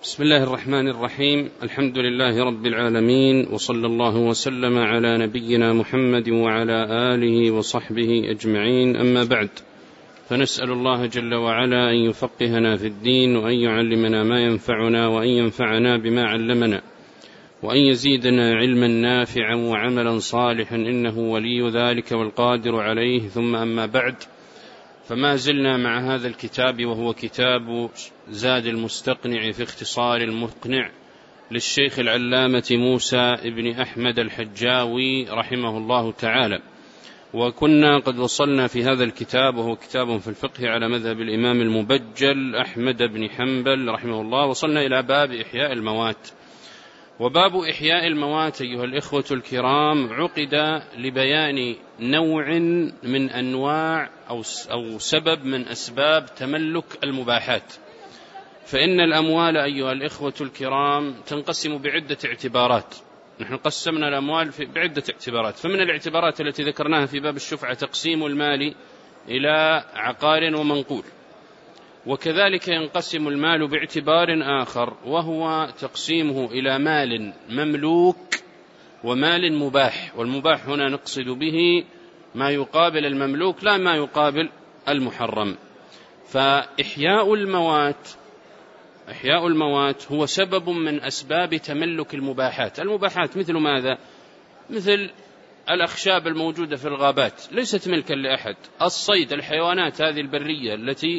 بسم الله الرحمن الرحيم. الحمد لله رب العالمين، وصلى الله وسلم على نبينا محمد وعلى آله وصحبه أجمعين، أما بعد، فنسأل الله جل وعلا أن يفقهنا في الدين، وأن يعلمنا ما ينفعنا، وأن ينفعنا بما علمنا، وأن يزيدنا علما نافعا وعملا صالحا، إنه ولي ذلك والقادر عليه. ثم أما بعد، فما زلنا مع هذا الكتاب، وهو كتاب زاد المستقنع في اختصار المقنع للشيخ العلامة موسى بن أحمد الحجاوي رحمه الله تعالى. وكنا قد وصلنا في هذا الكتاب، وهو كتاب في الفقه على مذهب الإمام المبجل أحمد بن حنبل رحمه الله، وصلنا إلى باب إحياء الموات. وباب إحياء الموات أيها الإخوة الكرام عقد لبيان نوع من أنواع أو سبب من أسباب تملك المباحات. فإن الأموال أيها الإخوة الكرام تنقسم بعدة اعتبارات. نحن قسمنا الأموال بعدة اعتبارات، فمن الاعتبارات التي ذكرناها في باب الشفعة تقسيم المال إلى عقار ومنقول، وكذلك ينقسم المال باعتبار آخر، وهو تقسيمه إلى مال مملوك ومال مباح. والمباح هنا نقصد به ما يقابل المملوك لا ما يقابل المحرم. فإحياء الموات هو سبب من أسباب تملك المباحات. المباحات مثل ماذا؟ مثل الأخشاب الموجودة في الغابات ليست ملكا لأحد، الصيد، الحيوانات هذه البرية التي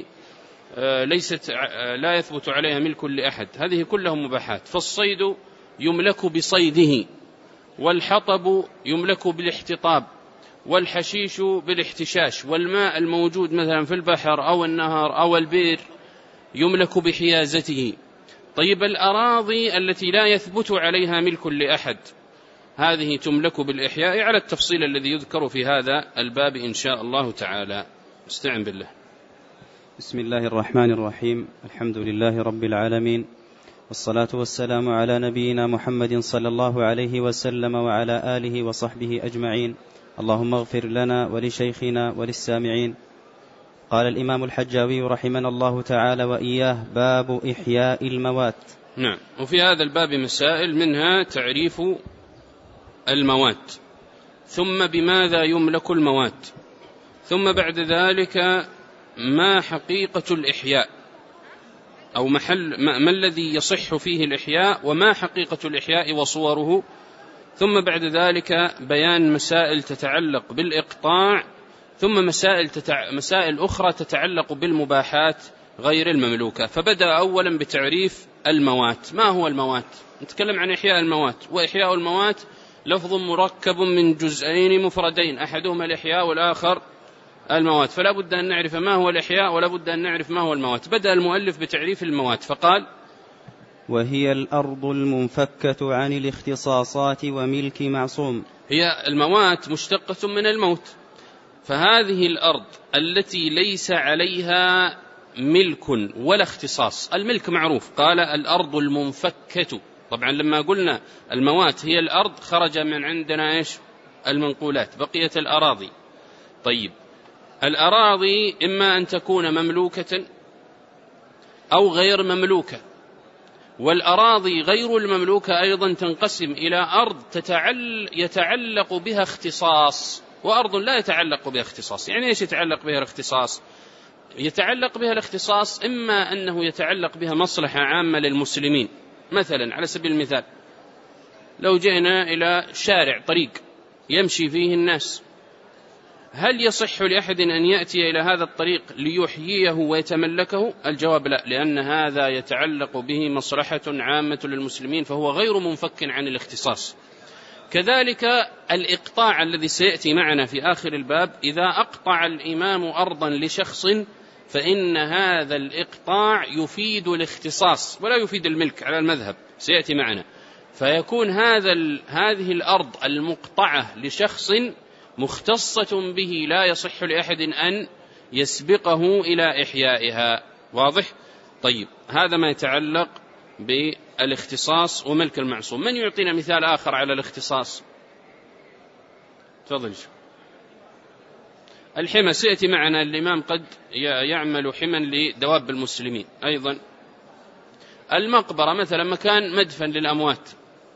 لا يثبت عليها ملك لأحد، هذه كلها مباحات. فالصيد يملك بصيده، والحطب يملك بالاحتطاب، والحشيش بالاحتشاش، والماء الموجود مثلا في البحر أو النهر أو البئر يملك بحيازته. طيب الأراضي التي لا يثبت عليها ملك لأحد، هذه تملك بالإحياء على التفصيل الذي يذكر في هذا الباب إن شاء الله تعالى. استعن بالله. بسم الله الرحمن الرحيم. الحمد لله رب العالمين، والصلاة والسلام على نبينا محمد صلى الله عليه وسلم وعلى آله وصحبه أجمعين. اللهم اغفر لنا ولشيخنا وللسامعين. قال الإمام الحجاوي رحمنا الله تعالى وإياه: باب إحياء الموات. نعم. وفي هذا الباب مسائل، منها تعريف الموات، ثم بماذا يملك الموات، ثم بعد ذلك ما حقيقة الإحياء، أو ما الذي يصح فيه الإحياء، وما حقيقة الإحياء وصوره، ثم بعد ذلك بيان مسائل تتعلق بالإقطاع، ثم مسائل أخرى تتعلق بالمباحات غير المملوكة. فبدأ أولا بتعريف الموات. ما هو الموات؟ نتكلم عن إحياء الموات، وإحياء الموات لفظ مركب من جزئين مفردين، أحدهما الإحياء والآخر الموات، فلا بد أن نعرف ما هو الإحياء ولا بد أن نعرف ما هو الموات. بدأ المؤلف بتعريف الموات فقال: وهي الأرض المنفكة عن الاختصاصات وملك معصوم. هي الموات مشتقة من الموت، فهذه الأرض التي ليس عليها ملك ولا اختصاص. الملك معروف، قال الأرض المنفكة. طبعا لما قلنا الموات هي الأرض خرج من عندنا إيش؟ المنقولات، بقية الأراضي. طيب الأراضي إما أن تكون مملوكة أو غير مملوكة، والأراضي غير المملوكة أيضا تنقسم إلى أرض يتعلق بها اختصاص، وأرض لا يتعلق بها اختصاص. يعني إيش يتعلق بها الاختصاص؟ يتعلق بها الاختصاص إما أنه يتعلق بها مصلحة عامة للمسلمين. مثلا على سبيل المثال، لو جئنا إلى شارع طريق يمشي فيه الناس، هل يصح لأحد أن يأتي إلى هذا الطريق ليحييه ويتملكه؟ الجواب لا، لأن هذا يتعلق به مصلحة عامة للمسلمين، فهو غير منفك عن الاختصاص. كذلك الإقطاع الذي سيأتي معنا في آخر الباب، إذا أقطع الإمام أرضا لشخص فإن هذا الإقطاع يفيد الاختصاص ولا يفيد الملك على المذهب، سيأتي معنا. فيكون هذه الأرض المقطعة لشخص مختصة به، لا يصح لأحد أن يسبقه إلى إحيائها. واضح؟ طيب هذا ما يتعلق بالاختصاص وملك المعصوم. من يعطينا مثال آخر على الاختصاص؟ تفضل. الحمى، سيأتي معنا الإمام قد يعمل حما لدواب المسلمين أيضا. المقبرة مثلا مكان مدفن للأموات،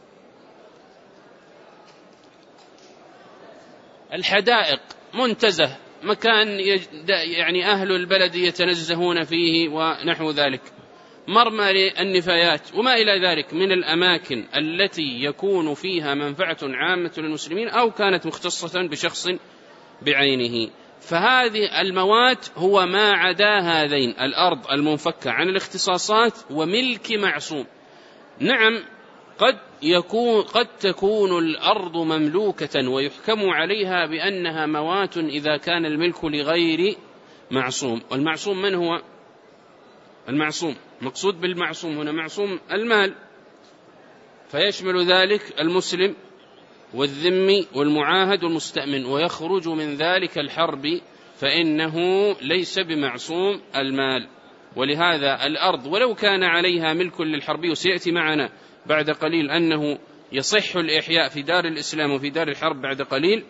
الحدائق منتزه مكان يعني أهل البلد يتنزهون فيه ونحو ذلك، مرمى للنفايات وما إلى ذلك من الأماكن التي يكون فيها منفعة عامة للمسلمين أو كانت مختصة بشخص بعينه. فهذه الموات هو ما عدا هذين الأرض المنفكة عن الاختصاصات وملك معصوم. نعم قد تكون الأرض مملوكة ويحكم عليها بأنها موات إذا كان الملك لغير معصوم. والمعصوم من هو؟ المعصوم مقصود بالمعصوم هنا معصوم المال، فيشمل ذلك المسلم والذمي والمعاهد والمستأمن، ويخرج من ذلك الحرب فإنه ليس بمعصوم المال. ولهذا الأرض ولو كان عليها ملك للحربي، وسيأتي معنا بعد قليل أنه يصح الإحياء في دار الإسلام وفي دار الحرب بعد قليل،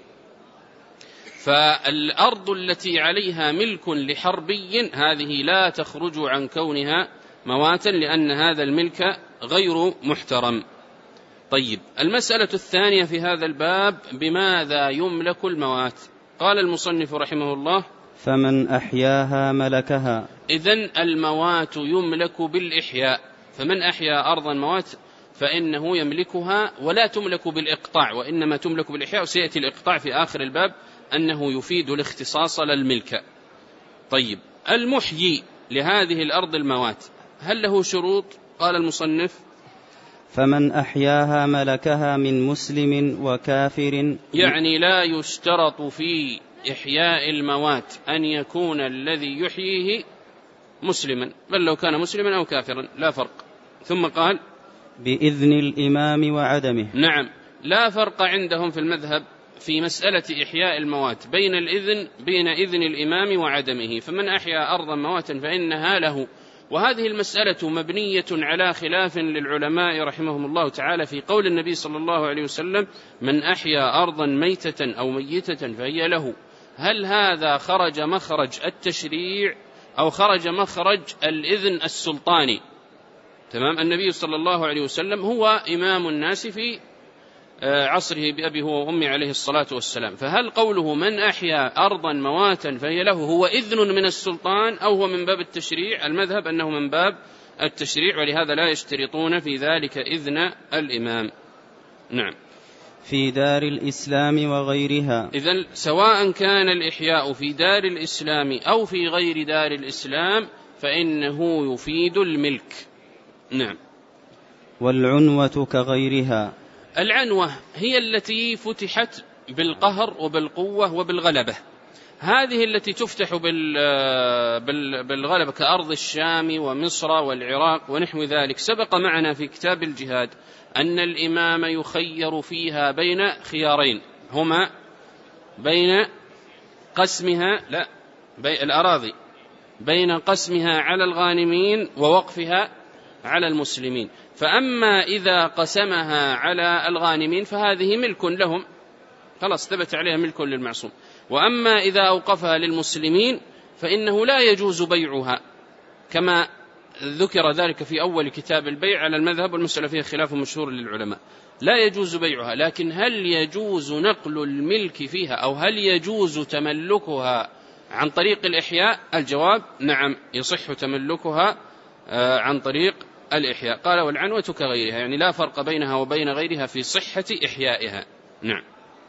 فالأرض التي عليها ملك لحربي هذه لا تخرج عن كونها مواتا، لأن هذا الملك غير محترم. طيب، المسألة الثانية في هذا الباب: بماذا يملك الموات؟ قال المصنف رحمه الله: فمن أحياها ملكها. إذن الموات يملك بالإحياء، فمن أحيا أرضا موات فإنه يملكها، ولا تملك بالإقطاع وإنما تملك بالإحياء، وسيأتي الإقطاع في آخر الباب أنه يفيد الاختصاص للملك. طيب، المحيي لهذه الأرض الموات هل له شروط؟ قال المصنف: فمن أحياها ملكها من مسلم وكافر. يعني لا يشترط في إحياء الموات أن يكون الذي يحييه مسلما، بل لو كان مسلما أو كافرا لا فرق. ثم قال: بإذن الإمام وعدمه. نعم، لا فرق عندهم في المذهب في مسألة إحياء الموات بين إذن الإمام وعدمه، فمن أحيا أرضا مواتا فإنها له. وهذه المسألة مبنية على خلاف للعلماء رحمهم الله تعالى في قول النبي صلى الله عليه وسلم: من أحيا أرضا ميتة أو ميتة فهي له. هل هذا خرج مخرج التشريع أو خرج مخرج الإذن السلطاني؟ تمام. النبي صلى الله عليه وسلم هو إمام الناس في عصره بأبي هو وأمي عليه الصلاة والسلام، فهل قوله من أحيا أرضا مواتا فهي له هو إذن من السلطان أو هو من باب التشريع؟ المذهب أنه من باب التشريع، ولهذا لا يشترطون في ذلك إذن الإمام. نعم. في دار الإسلام وغيرها. إذن سواء كان الإحياء في دار الإسلام أو في غير دار الإسلام فإنه يفيد الملك. نعم. والعنوة كغيرها. العنوة هي التي فتحت بالقهر وبالقوة وبالغلبة، هذه التي تفتح بالغلبة كأرض الشام ومصر والعراق ونحو ذلك. سبق معنا في كتاب الجهاد أن الإمام يخير فيها بين خيارين، هما بين قسمها الأراضي بين قسمها على الغانمين ووقفها على المسلمين. فأما إذا قسمها على الغانمين فهذه ملك لهم، خلاص ثبت عليها ملك للمعصوم. وأما إذا أوقفها للمسلمين فإنه لا يجوز بيعها، كما ذكر ذلك في أول كتاب البيع على المذهب، والمسألة فيها خلاف مشهور للعلماء، لا يجوز بيعها. لكن هل يجوز نقل الملك فيها أو هل يجوز تملكها عن طريق الإحياء؟ الجواب: نعم، يصح تملكها عن طريق الإحياء. قال: والعنوة كغيرها، يعني لا فرق بينها وبين غيرها في صحة إحيائها. نعم.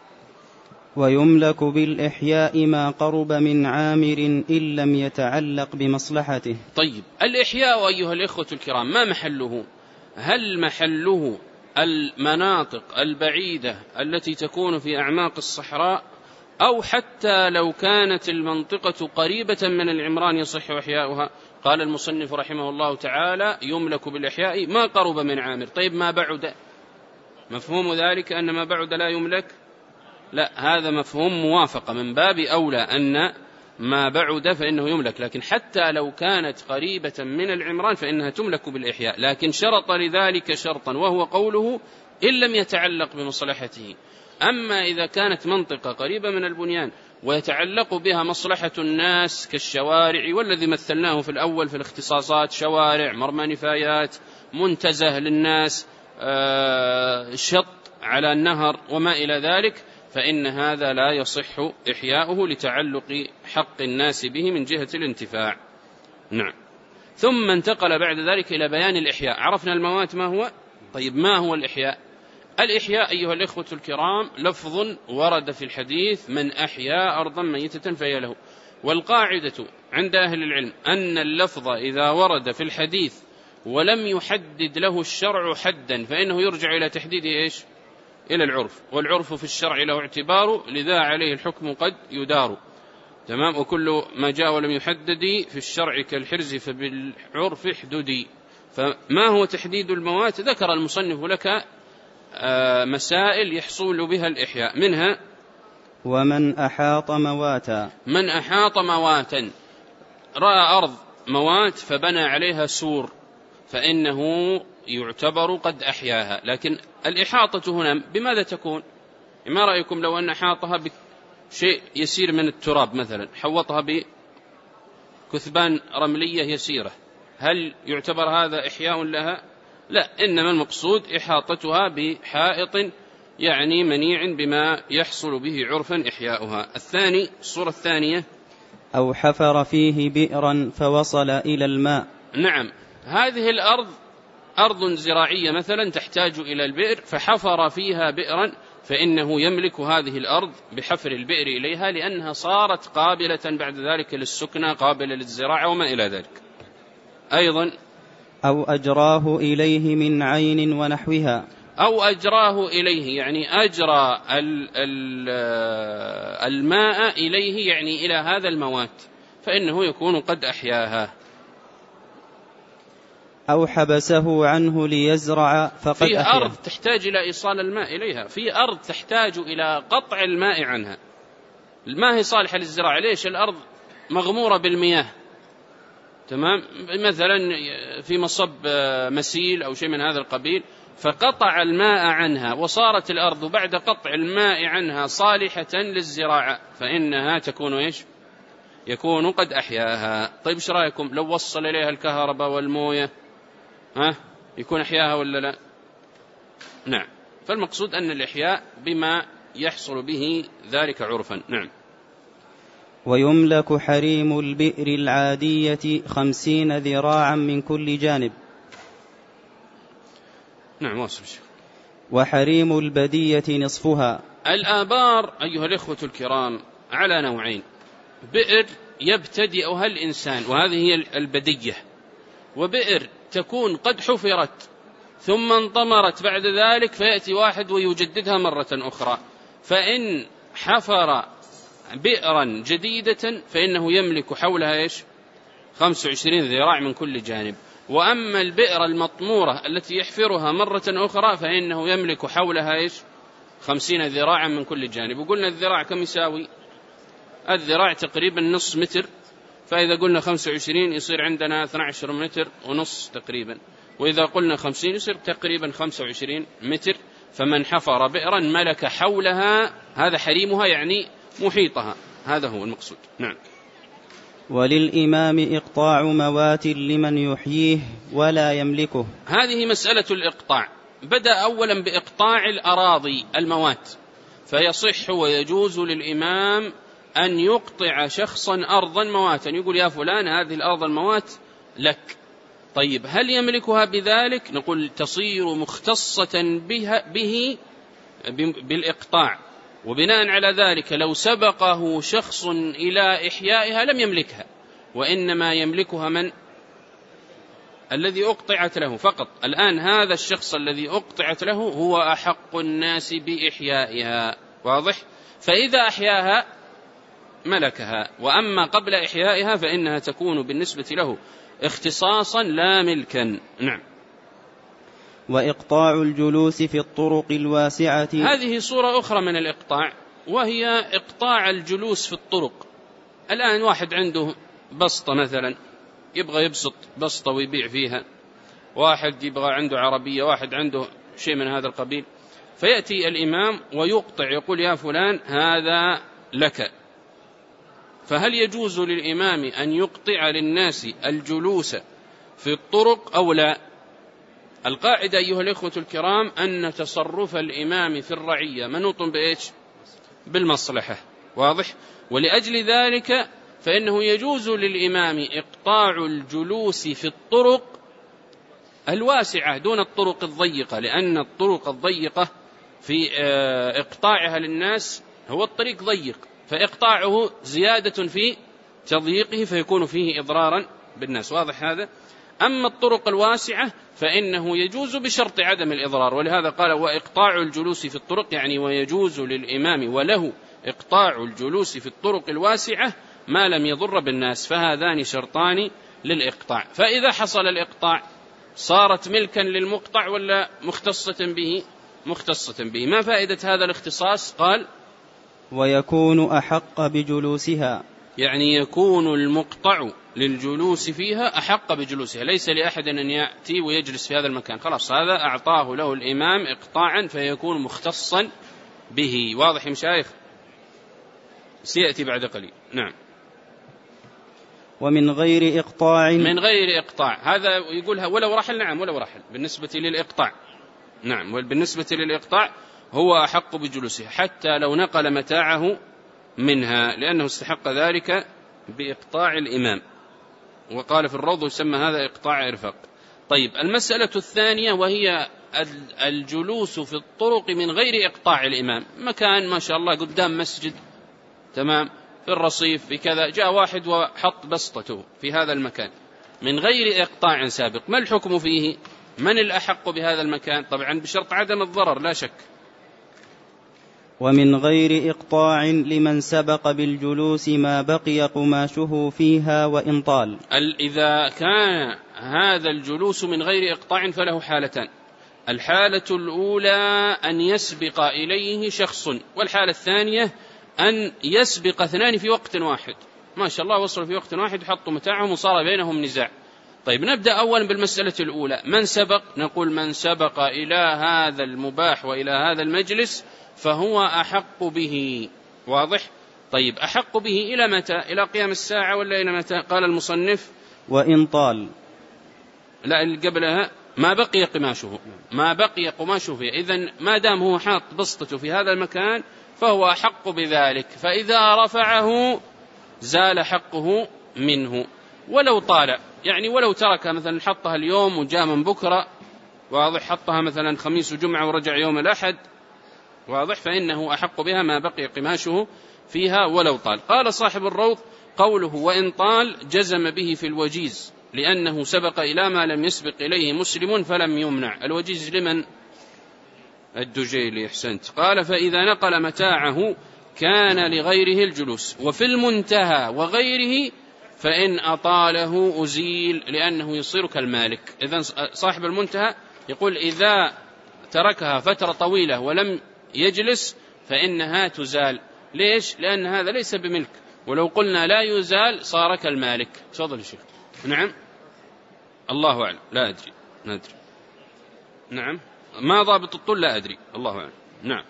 ويملك بالإحياء ما قرب من عامر إن لم يتعلق بمصلحته. طيب، الإحياء أيها الإخوة الكرام ما محله؟ هل محله المناطق البعيدة التي تكون في أعماق الصحراء، أو حتى لو كانت المنطقة قريبة من العمران يصح إحياؤها؟ قال المصنف رحمه الله تعالى: يملك بالإحياء ما قرب من عامر. طيب، ما بعد، مفهوم ذلك أن ما بعد لا يملك؟ لا، هذا مفهوم موافقة، من باب أولى أن ما بعد فإنه يملك، لكن حتى لو كانت قريبة من العمران فإنها تملك بالإحياء، لكن شرط لذلك شرطا وهو قوله: إن لم يتعلق بمصلحته. أما إذا كانت منطقة قريبة من البنيان ويتعلق بها مصلحة الناس كالشوارع، والذي مثلناه في الأول في الاختصاصات، شوارع، مرمى نفايات، منتزه للناس، شط على النهر وما إلى ذلك، فإن هذا لا يصح إحياؤه لتعلق حق الناس به من جهة الانتفاع. نعم. ثم انتقل بعد ذلك إلى بيان الإحياء. عرفنا الموات ما هو؟ طيب ما هو الإحياء؟ الإحياء أيها الإخوة الكرام لفظ ورد في الحديث: من أحيا أرضا ميتة فهي له. والقاعدة عند أهل العلم أن اللفظ إذا ورد في الحديث ولم يحدد له الشرع حدا فإنه يرجع إلى تحديد إيش؟ إلى العرف، والعرف في الشرع له اعتبار، لذا عليه الحكم قد يدار. تمام. وكل ما جاء ولم يحدد في الشرع كالحرز فبالعرف احددي. فما هو تحديد الموات؟ ذكر المصنف لك مسائل يحصل بها الإحياء، منها: ومن أحاط مواتا. من أحاط مواتا، رأى أرض موات فبنى عليها سور، فإنه يعتبر قد أحياها. لكن الإحاطة هنا بماذا تكون؟ ما رأيكم لو أن أحاطها بشيء يسير من التراب مثلا، حوطها بكثبان رملية يسيرة، هل يعتبر هذا إحياء لها؟ لا، إنما المقصود إحاطتها بحائط يعني منيع بما يحصل به عرفا إحياؤها. الثاني، الصورة الثانية: أو حفر فيه بئرا فوصل إلى الماء. نعم، هذه الأرض أرض زراعية مثلا تحتاج إلى البئر، فحفر فيها بئرا، فإنه يملك هذه الأرض بحفر البئر إليها، لأنها صارت قابلة بعد ذلك للسكنى، قابلة للزراعة وما إلى ذلك. أيضا: أو أجراه إليه من عين ونحوها. أو أجراه إليه يعني أجرى الماء إليه، يعني إلى هذا الموات، فإنه يكون قد أحياها. أو حبسه عنه ليزرع فقد في أحيا. أرض تحتاج إلى إيصال الماء إليها، في أرض تحتاج إلى قطع الماء عنها، ما هي صالحة للزراعة. ليش؟ الأرض مغمورة بالمياه، تمام، مثلا في مصب مسيل أو شيء من هذا القبيل، فقطع الماء عنها وصارت الأرض بعد قطع الماء عنها صالحة للزراعة، فإنها تكون إيش؟ يكون قد أحياها. طيب إيش رأيكم لو وصل إليها الكهرباء والموية؟ يكون أحياها ولا لا؟ نعم. فالمقصود أن الإحياء بما يحصل به ذلك عرفا. نعم. ويملك حريم البئر العادية 50 ذراعا من كل جانب. نعم، واصل. وحريم البدية نصفها. الآبار أيها الإخوة الكرام على نوعين: بئر يبتدئها الإنسان وهذه هي البدية، وبئر تكون قد حفرت ثم انطمرت بعد ذلك فيأتي واحد ويجددها مرة أخرى. فإن حفر بئرا جديدة فإنه يملك حولها إيش؟ 25 ذراع من كل جانب. وأما البئر المطمورة التي يحفرها مرة أخرى فإنه يملك حولها إيش؟ 50 ذراعا من كل جانب. وقلنا الذراع كم يساوي؟ الذراع تقريبا نص متر، فإذا قلنا 25 يصير عندنا 12 متر ونص تقريبا، وإذا قلنا 50 يصير تقريبا 25 متر. فمن حفر بئرا ملك حولها، هذا حريمها يعني محيطها، هذا هو المقصود. نعم. وللإمام إقطاع موات لمن يحييه ولا يملكه. هذه مسألة الإقطاع. بدأ أولا بإقطاع الأراضي الموات، فيصح ويجوز للإمام أن يقطع شخصا أرضا مواتا، يقول يا فلان هذه الأرض الموات لك. طيب هل يملكها بذلك؟ نقول تصير مختصة به بالإقطاع، وبناء على ذلك لو سبقه شخص إلى إحيائها لم يملكها، وإنما يملكها من؟ الذي أقطعت له فقط. الآن هذا الشخص الذي أقطعت له هو أحق الناس بإحيائها، واضح؟ فإذا أحياها ملكها، وأما قبل إحيائها فإنها تكون بالنسبة له اختصاصا لا ملكا. نعم. وإقطاع الجلوس في الطرق الواسعة. هذه صورة أخرى من الإقطاع، وهي إقطاع الجلوس في الطرق. الآن واحد عنده بسطة مثلا يبغى يبسط بسطة ويبيع فيها، واحد يبغى عنده عربية، واحد عنده شيء من هذا القبيل، فيأتي الإمام ويقطع، يقول يا فلان هذا لك. فهل يجوز للإمام أن يقطع للناس الجلوس في الطرق أو لا؟ القاعدة أيها الإخوة الكرام أن تصرف الإمام في الرعية منوط بإيش؟ بالمصلحة. واضح؟ ولأجل ذلك فإنه يجوز للإمام إقطاع الجلوس في الطرق الواسعة دون الطرق الضيقة، لأن الطرق الضيقة في إقطاعها للناس هو الطريق ضيق، فإقطاعه زيادة في تضييقه فيكون فيه إضرارا بالناس. واضح هذا؟ أما الطرق الواسعة فإنه يجوز بشرط عدم الإضرار، ولهذا قال وإقطاع الجلوس في الطرق، يعني ويجوز للإمام وله إقطاع الجلوس في الطرق الواسعة ما لم يضر بالناس، فهذان شرطان للإقطاع. فإذا حصل الإقطاع صارت ملكا للمقطع ولا مختصة به؟ مختصة به. ما فائدة هذا الاختصاص؟ قال ويكون أحق بجلوسها، يعني يكون المقطع للجلوس فيها أحق بجلوسها، ليس لأحد أن يأتي ويجلس في هذا المكان، خلاص هذا أعطاه له الإمام إقطاعا فيكون مختصا به. واضح يا مشايخ؟ سيأتي بعد قليل. نعم. ومن غير إقطاع، من غير إقطاع، هذا يقولها ولو رحل. نعم ولو رحل بالنسبة للإقطاع. نعم، وبالنسبة للإقطاع هو أحق بجلوسه حتى لو نقل متاعه منها، لأنه استحق ذلك بإقطاع الإمام، وقال في الروض يسمى هذا إقطاع إرفاق. طيب، المسألة الثانية وهي الجلوس في الطرق من غير إقطاع الإمام. مكان ما شاء الله قدام مسجد، تمام، في الرصيف في كذا، جاء واحد وحط بسطته في هذا المكان من غير إقطاع سابق، ما الحكم فيه؟ من الأحق بهذا المكان؟ طبعا بشرط عدم الضرر لا شك. ومن غير إقطاع لمن سبق بالجلوس ما بقي قماشه فيها وإن طال. إذا كان هذا الجلوس من غير إقطاع فله حالتان. الحالة الأولى أن يسبق إليه شخص، والحالة الثانية أن يسبق اثنان في وقت واحد. ما شاء الله وصلوا في وقت واحد وحطوا متاعهم وصار بينهم نزاع. طيب، نبدأ أولا بالمسألة الأولى. من سبق؟ نقول من سبق إلى هذا المباح وإلى هذا المجلس فهو أحق به. واضح؟ طيب، أحق به إلى متى؟ إلى قيام الساعة ولا إلى متى؟ قال المصنف وإن طال. لا، اللي قبلها ما بقي قماشه، ما بقي قماشه فيه. إذن ما دام هو حاط بسطته في هذا المكان فهو أحق بذلك، فإذا رفعه زال حقه منه. ولو طال، يعني ولو تركها مثلا حطها اليوم وجاء من بكرة، واضح، حطها مثلا خميس وجمعة ورجع يوم الأحد، واضح، فإنه أحق بها ما بقي قماشه فيها ولو طال. قال صاحب الروض قوله وإن طال جزم به في الوجيز، لأنه سبق إلى ما لم يسبق إليه مسلم فلم يمنع. الوجيز لمن؟ الدجيلي، أحسنت. قال فإذا نقل متاعه كان لغيره الجلوس. وفي المنتهى وغيره فإن أطاله أزيل، لأنه يصير كالمالك. إذن صاحب المنتهى يقول إذا تركها فترة طويلة ولم يجلس فإنها تزال. ليش؟ لأن هذا ليس بملك، ولو قلنا لا يزال صار كالمالك. تفضل يا شيخ. نعم، الله أعلم، لا أدري، ندري. نعم، ما ضابط الطول لا أدري، الله أعلم. نعم.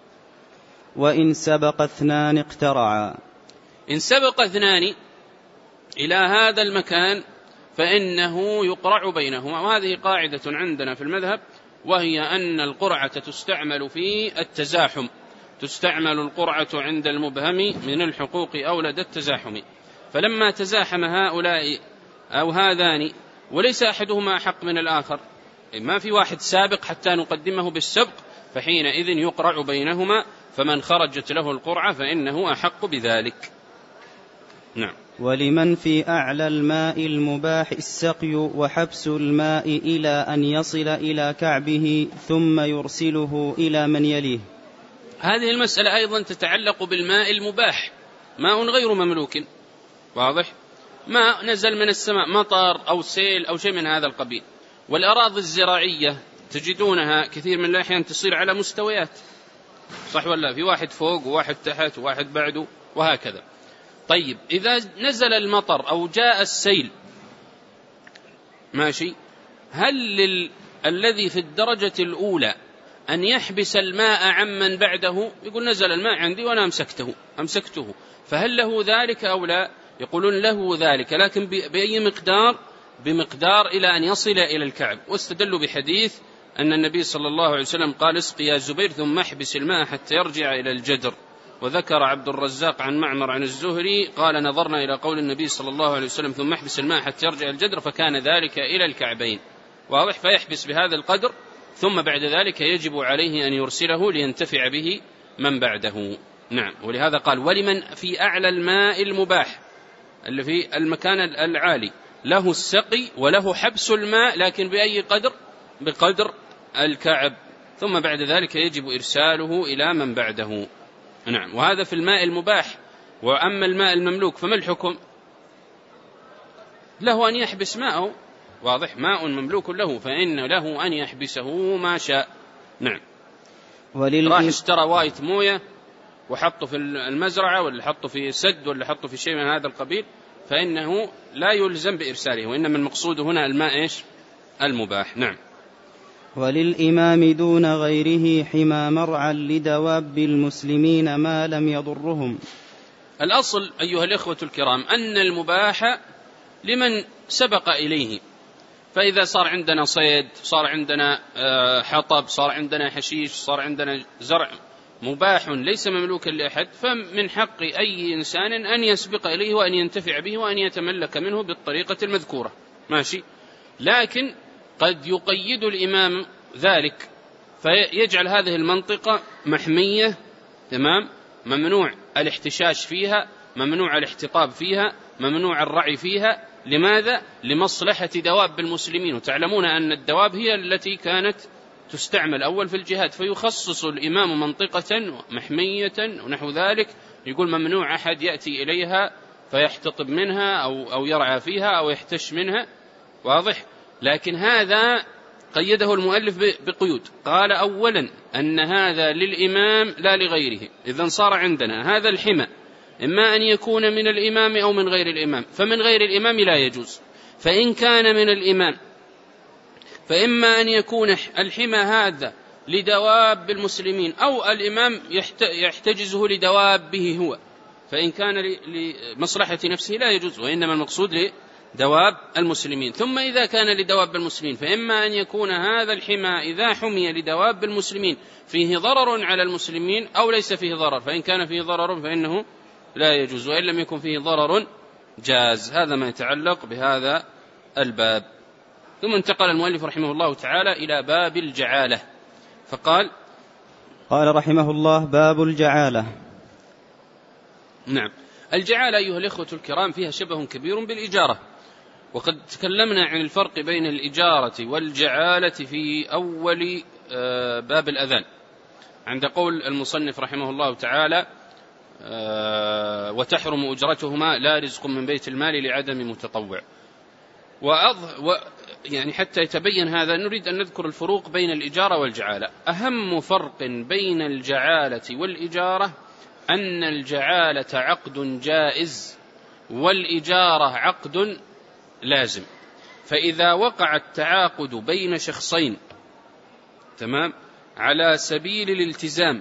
وإن سبق اثنان اقترعا، إن سبق اثنان إلى هذا المكان فإنه يقرع بينهما. وهذه قاعدة عندنا في المذهب، وهي أن القرعة تستعمل في التزاحم، تستعمل القرعة عند المبهم من الحقوق أو لدى التزاحم. فلما تزاحم هؤلاء أو هذان وليس أحدهما أحق من الآخر، ما في واحد سابق حتى نقدمه بالسبق، فحينئذ يقرع بينهما، فمن خرجت له القرعة فإنه أحق بذلك. نعم. ولمن في أعلى الماء المباح السقي وحبس الماء إلى أن يصل إلى كعبه ثم يرسله إلى من يليه. هذه المسألة أيضا تتعلق بالماء المباح، ماء غير مملوك، واضح، ماء نزل من السماء، مطر أو سيل أو شيء من هذا القبيل. والأراضي الزراعية تجدونها كثير من الأحيان تصير على مستويات، صح ولا؟ في واحد فوق وواحد تحت وواحد بعده وهكذا. طيب، إذا نزل المطر أو جاء السيل، ماشي، هل الذي في الدرجة الأولى أن يحبس الماء عمن بعده؟ يقول نزل الماء عندي وأنا أمسكته، فهل له ذلك أو لا؟ يقولون له ذلك، لكن بأي مقدار؟ بمقدار إلى أن يصل إلى الكعب. واستدلوا بحديث أن النبي صلى الله عليه وسلم قال اسق يا زبير ثم احبس الماء حتى يرجع إلى الجدر. وذكر عبد الرزاق عن معمر عن الزهري قال نظرنا إلى قول النبي صلى الله عليه وسلم ثم احبس الماء حتى يرجع الجدر فكان ذلك إلى الكعبين. واضح؟ فيحبس بهذا القدر ثم بعد ذلك يجب عليه أن يرسله لينتفع به من بعده. نعم. ولهذا قال ولمن في أعلى الماء المباح اللي في المكان العالي له السقي وله حبس الماء، لكن بأي قدر؟ بقدر الكعب، ثم بعد ذلك يجب إرساله إلى من بعده. نعم. وهذا في الماء المباح. وأما الماء المملوك فما الحكم؟ له أن يحبس ماءه. واضح؟ ماء مملوك له فإن له أن يحبسه ما شاء. نعم. راح اشترى وايت موية وحطه في المزرعة ولا حطه في سد ولا حطه في شيء من هذا القبيل فإنه لا يلزم بإرساله، وإنما المقصود هنا الماء إيش؟ المباح. نعم. وللإمام دون غيره حمى مرعى لدواب المسلمين ما لم يضرهم. الأصل أيها الإخوة الكرام أن المباح لمن سبق إليه. فإذا صار عندنا صيد، صار عندنا حطب، صار عندنا حشيش، صار عندنا زرع مباح ليس مملوكا لأحد، فمن حق أي إنسان أن يسبق إليه وأن ينتفع به وأن يتملك منه بالطريقة المذكورة. ماشي. لكن قد يقيد الإمام ذلك فيجعل هذه المنطقة محمية، تمام، ممنوع الاحتشاش فيها، ممنوع الاحتطاب فيها، ممنوع الرعي فيها. لماذا؟ لمصلحة دواب المسلمين. وتعلمون أن الدواب هي التي كانت تستعمل أول في الجهاد، فيخصص الإمام منطقة محمية ونحو ذلك، يقول ممنوع أحد يأتي إليها فيحتطب منها أو يرعى فيها أو يحتش منها. واضح؟ لكن هذا قيده المؤلف بقيود. قال أولا أن هذا للإمام لا لغيره. إذن صار عندنا هذا الحمى إما أن يكون من الإمام أو من غير الإمام، فمن غير الإمام لا يجوز. فإن كان من الإمام فإما أن يكون الحمى هذا لدواب المسلمين أو الإمام يحتجزه لدوابه هو، فإن كان لمصلحة نفسه لا يجوز، وإنما المقصود لدواب المسلمين. ثم إذا كان لدواب المسلمين فإما أن يكون هذا الحمى إذا حمي لدواب المسلمين فيه ضرر على المسلمين أو ليس فيه ضرر، فإن كان فيه ضرر فإنه لا يجوز، وإن لم يكن فيه ضرر جاز. هذا ما يتعلق بهذا الباب. ثم انتقل المؤلف رحمه الله تعالى إلى باب الجعالة فقال: قال رحمه الله: باب الجعالة. نعم. الجعالة أيها الإخوة الكرام فيها شبه كبير بالإجارة، وقد تكلمنا عن الفرق بين الإجارة والجعالة في أول باب الأذان عند قول المصنف رحمه الله تعالى: وتحرم أجرتهما لا رزق من بيت المال لعدم متطوع. يعني حتى يتبين هذا نريد أن نذكر الفروق بين الإجارة والجعالة. أهم فرق بين الجعالة والإجارة أن الجعالة عقد جائز والإجارة عقد لازم. فإذا وقع التعاقد بين شخصين، تمام، على سبيل الالتزام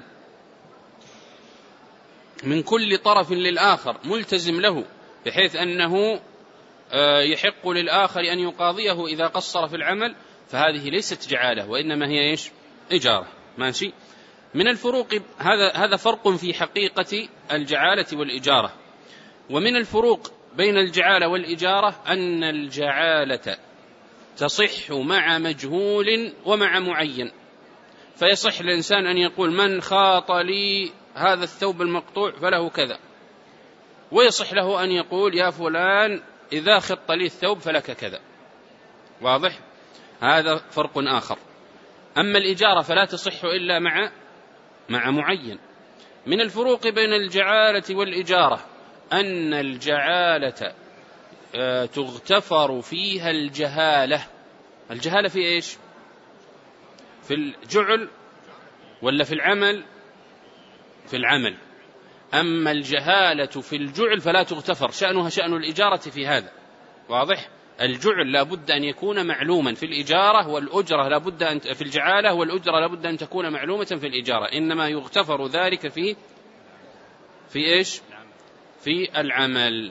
من كل طرف للآخر ملتزم له بحيث أنه يحق للآخر أن يقاضيه إذا قصر في العمل، فهذه ليست جعالة وإنما هي إيش؟ إجارة. ماشي. من الفروق هذا فرق في حقيقة الجعالة والإجارة. ومن الفروق بين الجعالة والإجارة أن الجعالة تصح مع مجهول ومع معين. فيصح الإنسان أن يقول: من خاط لي هذا الثوب المقطوع فله كذا، ويصح له أن يقول: يا فلان إذا خط لي الثوب فلك كذا. واضح؟ هذا فرق آخر. أما الإجارة فلا تصح إلا مع معين. من الفروق بين الجعالة والإجارة أن الجعالة تغتفر فيها الجهالة. الجهالة في إيش؟ في الجعل ولا في العمل؟ في العمل. أما الجهالة في الجعل فلا تغتفر، شأنها شأن الإجارة في هذا. واضح؟ الجعل لا بد أن يكون معلوما في الإجارة، والأجرة لا بد أن في الجعالة، والأجرة لا بد أن تكون معلومة في الإجارة. إنما يغتفر ذلك في إيش؟ في العمل.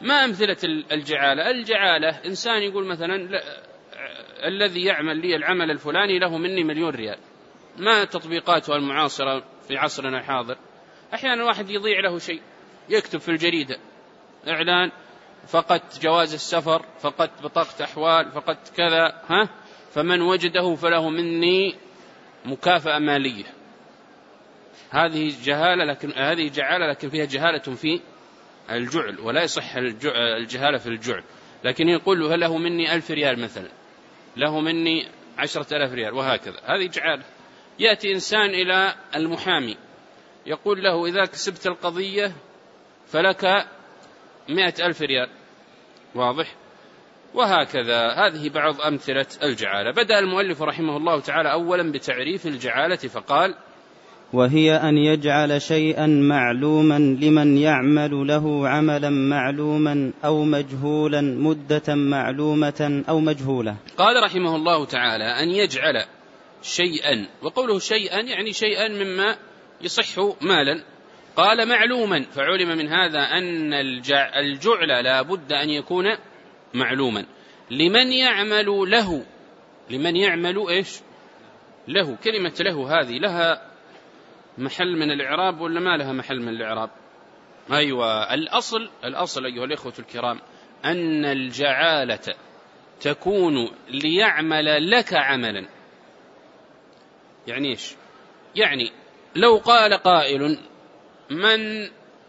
ما أمثلة الجعالة؟ الجعالة إنسان يقول مثلا الذي يعمل لي العمل الفلاني له مني 1,000,000 ريال. ما تطبيقاتها المعاصرة في عصرنا الحاضر؟ أحيانا واحد يضيع له شيء، يكتب في الجريدة إعلان: فقدت جواز السفر، فقدت بطاقة أحوال، فقدت كذا، فمن وجده فله مني مكافأة مالية. هذه جهالة، لكن فيها جهالة في الجعل، ولا يصح الجهالة في الجعل. لكن يقول له مني 1,000 ريال مثلا، له مني 10,000 ريال، وهكذا. هذه جعالة. يأتي إنسان إلى المحامي يقول له: إذا كسبت القضية فلك 100,000 ريال. واضح؟ وهكذا. هذه بعض أمثلة الجعالة. بدأ المؤلف رحمه الله تعالى أولا بتعريف الجعالة فقال: وهي أن يجعل شيئا معلوما لمن يعمل له عملا معلوما أو مجهولا مدة معلومة أو مجهولة. قال رحمه الله تعالى: أن يجعل شيئا، وقوله شيئا يعني شيئا مما يصح مالا. قال معلوما، فعلم من هذا أن الجعل لا بد أن يكون معلوما. لمن يعمل له، لمن يعمل إيش؟ له. كلمة له هذه لها محل من الإعراب ولا ما لها محل من الإعراب؟ أيوة، الأصل أيها الإخوة الكرام أن الجعالة تكون ليعمل لك عملا. يعني إيش؟ يعني لو قال قائل: من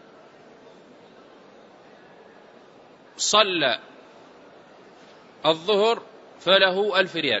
صلى الظهر فله 1,000 ريال،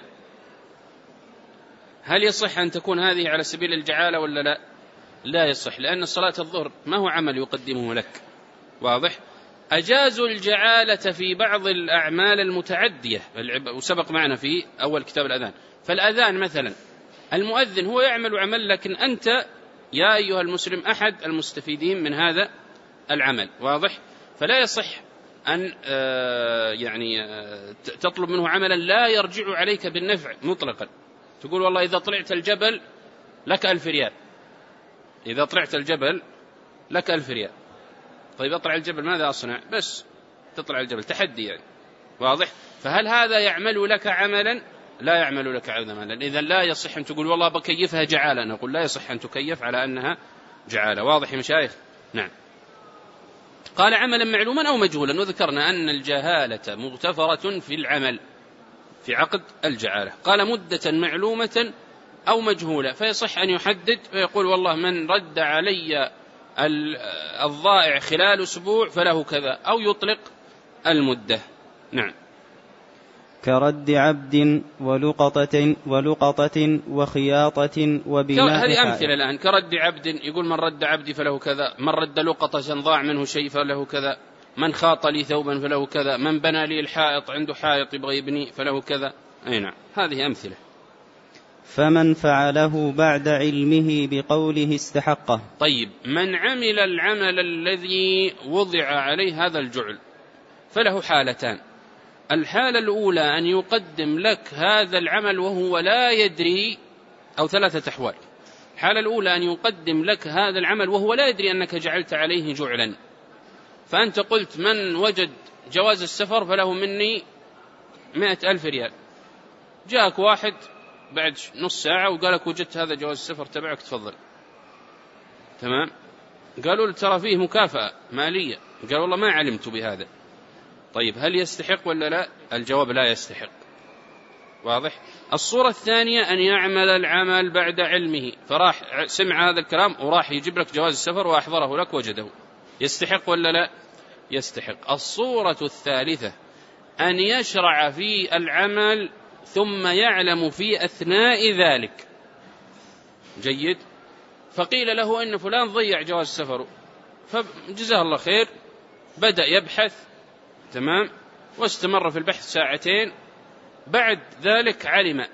هل يصح أن تكون هذه على سبيل الجعالة ولا لا؟ لا يصح، لأن صلاة الظهر ما هو عمل يقدمه لك. واضح؟ أجازوا الجعالة في بعض الأعمال المتعدية، وسبق معنا في أول كتاب الأذان. فالأذان مثلا، المؤذن هو يعمل عمل، لكن أنت يا أيها المسلم أحد المستفيدين من هذا العمل. واضح؟ فلا يصح أن تطلب منه عملا لا يرجع عليك بالنفع مطلقا. تقول: والله إذا طلعت الجبل لك 1,000 ريال، إذا طلعت الجبل لك 1,000 ريال. طيب أطلع الجبل ماذا أصنع؟ بس تطلع الجبل، تحدي يعني. واضح؟ فهل هذا يعمل لك عملا؟ لا يعمل لك عملا. إذا لا يصح أن تقول: والله بكيفها جعالة. نقول: لا يصح أن تكيف على أنها جعالة. واضح يا مشايخ؟ نعم. قال: عملا معلوما أو مجهولا. وذكرنا أن الجهالة مغتفرة في العمل في عقد الجعالة. قال: مدة معلومة أو مجهولة، فيصح أن يحدد ويقول: والله من رد علي الضائع خلال أسبوع فله كذا، أو يطلق المدة. نعم. كرد عبد ولقطة وخياطة وبناء. هذه أمثلة الآن. كرد عبد، يقول: من رد عبدي فله كذا. من رد لقطة ضاع منه شيء فله كذا. من خاط لي ثوبا فله كذا. من بنى لي الحائط، عنده حائط يبغى يبني فله كذا. أي نعم، هذه أمثلة. فمن فعله بعد علمه بقوله استحقه. طيب، من عمل العمل الذي وضع عليه هذا الجعل فله حالتان. الحالة الأولى أن يقدم لك هذا العمل وهو لا يدري، أو 3 أحوال. الحالة الأولى أن يقدم لك هذا العمل وهو لا يدري أنك جعلت عليه جعلا، فأنت قلت: من وجد جواز السفر فله مني 100,000 ريال. جاءك واحد بعد نص ساعة وقال لك: وجدت هذا جواز السفر تبعك، تفضل. تمام؟ قالوا له: ترى فيه مكافأة مالية. قال: والله ما علمت بهذا. طيب، هل يستحق ولا لا؟ الجواب: لا يستحق. واضح؟ الصورة الثانية أن يعمل العمل بعد علمه، فراح سمع هذا الكلام وراح يجيب لك جواز السفر وأحضره لك وجده. يستحق ولا لا؟ يستحق. الصورة الثالثة أن يشرع في العمل ثم يعلم في أثناء ذلك. جيد؟ فقيل له إن فلان ضيع جواز السفر، فجزاه الله خير، بدأ يبحث. تمام؟ واستمر في البحث 2 ساعة. بعد ذلك علم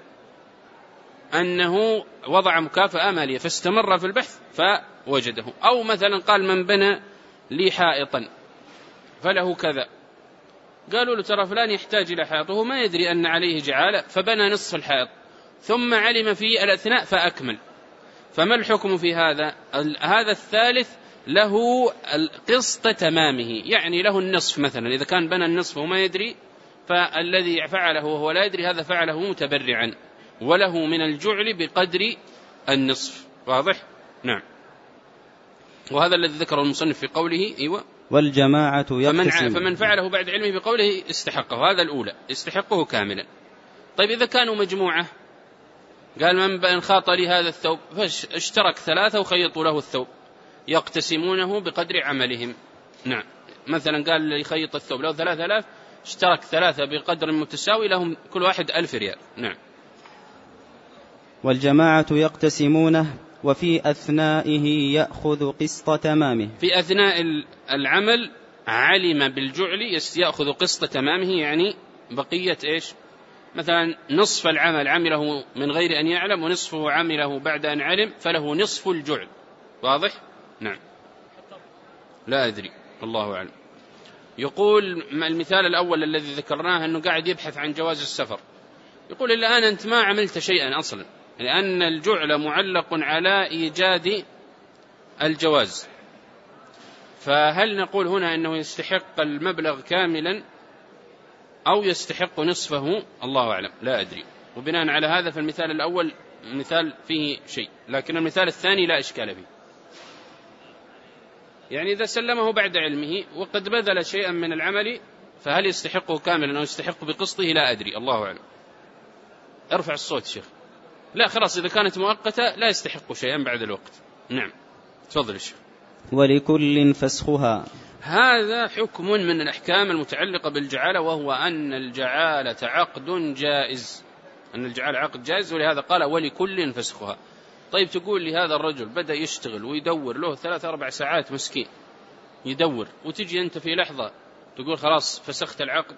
أنه وضع مكافأة مالية، فاستمر في البحث فوجده. أو مثلا قال: من بنى لي حائطا فله كذا. قالوا له: ترى فلان يحتاج إلى حائط، وهو ما يدري أن عليه جعالة، فبنى نصف الحائط، ثم علم في الأثناء فأكمل. فما الحكم في هذا؟ هذا الثالث له القسط تمامه، يعني له النصف مثلا، إذا كان بنى النصف وما يدري فالذي فعله وهو لا يدري هذا فعله متبرعا، وله من الجعل بقدر النصف. واضح؟ نعم. وهذا الذي ذكره المصنف في قوله أيوة والجماعة يقتسم، فمن فعله بعد علمه بقوله استحقه، هذا الأولى استحقه كاملا. طيب إذا كانوا مجموعة، قال من انخاط لي هذا الثوب، فاشترك 3 وخيطوا له الثوب، يقتسمونه بقدر عملهم. نعم، مثلا قال لي يخيط الثوب له 3000، اشترك 3 بقدر متساوي، لهم كل واحد 1000 ريال. نعم. والجماعة يقتسمونه وفي أثنائه يأخذ قسط تمامه. في أثناء العمل علم بالجعل يأخذ قسط تمامه، يعني بقية إيش؟ مثلا نصف العمل عمله من غير أن يعلم، ونصفه عمله بعد أن علم، فله نصف الجعل. واضح؟ نعم. لا أدري، الله أعلم. يقول المثال الأول الذي ذكرناه أنه قاعد يبحث عن جواز السفر، يقول الآن أنت ما عملت شيئا أصلا، لأن الجعل معلق على إيجاد الجواز، فهل نقول هنا أنه يستحق المبلغ كاملا أو يستحق نصفه؟ الله أعلم، لا أدري. وبناء على هذا فالمثال الأول مثال فيه شيء، لكن المثال الثاني لا إشكال فيه. يعني إذا سلمه بعد علمه وقد بذل شيئا من العمل، فهل يستحقه كاملا أو يستحق بقسطه؟ لا أدري، الله أعلم. ارفع الصوت شيخ. لا خلاص، إذا كانت مؤقتة لا يستحق شيئا بعد الوقت. نعم، تفضل الشيخ. ولكل فسخها. هذا حكم من الأحكام المتعلقة بالجعالة، وهو أن الجعالة عقد جائز، أن الجعالة عقد جائز، ولهذا قال ولكل فسخها. طيب تقول لي هذا الرجل بدأ يشتغل ويدور له 3-4 ساعات مسكين يدور، وتجي أنت في لحظة تقول خلاص فسخت العقد،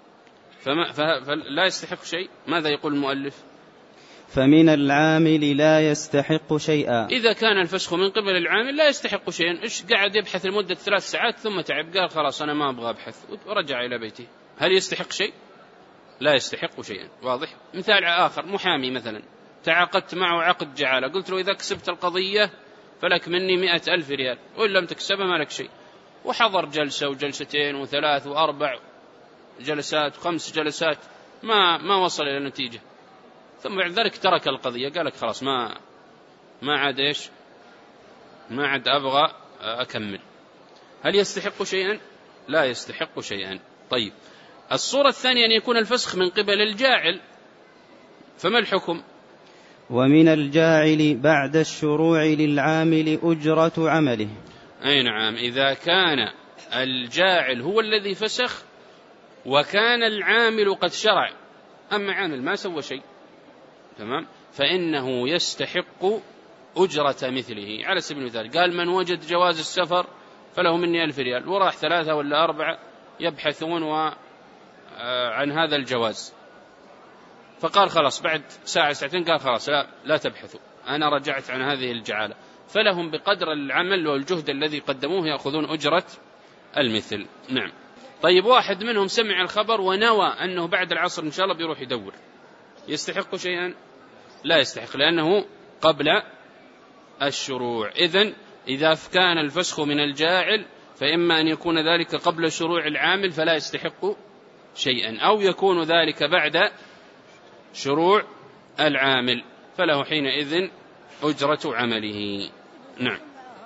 فلا يستحق شيء. ماذا يقول المؤلف؟ فمن العامل لا يستحق شيئا. إذا كان الفسخ من قبل العامل لا يستحق شيئا، إيش قاعد يبحث لمدة 3 ساعات ثم تعب، قال خلاص أنا ما أبغى أبحث ورجع إلى بيته، هل يستحق شيء؟ لا يستحق شيئا. واضح؟ مثال آخر، محامي مثلا تعاقدت معه عقد جعالة، قلت له إذا كسبت القضية فلك مني 100,000 ريال، وإن لم تكسبها ما لك شيء، وحضر جلسة وجلستين و3 و4 جلسات و5 جلسات، ما وصل إلى النتيجة، ثم بعد ذلك ترك القضية، قال لك خلاص ما عاد إيش، ما عاد أبغى أكمل، هل يستحق شيئا؟ لا يستحق شيئا. طيب الصورة الثانية أن يكون الفسخ من قبل الجاعل، فما الحكم؟ ومن الجاعل بعد الشروع للعامل أجرة عمله. أي نعم، إذا كان الجاعل هو الذي فسخ وكان العامل قد شرع، أما عامل ما سوى شيء، تمام، فإنه يستحق أجرة مثله. على سبيل المثال قال من وجد جواز السفر فله مني 1000 ريال، وراح 3 ولا 4 يبحثون عن هذا الجواز، فقال خلاص بعد ساعة ساعتين قال خلاص لا تبحثوا، أنا رجعت عن هذه الجعالة، فلهم بقدر العمل والجهد الذي قدموه يأخذون أجرة المثل. نعم. طيب واحد منهم سمع الخبر ونوى أنه بعد العصر إن شاء الله بيروح يدور، يستحق شيئا؟ لا يستحق، لأنه قبل الشروع. إذا كان الفسخ من الجاعل فإما أن يكون ذلك قبل شروع العامل فلا يستحق شيئا، أو يكون ذلك بعد شروع العامل فله حينئذ أجرة عمله. نعم.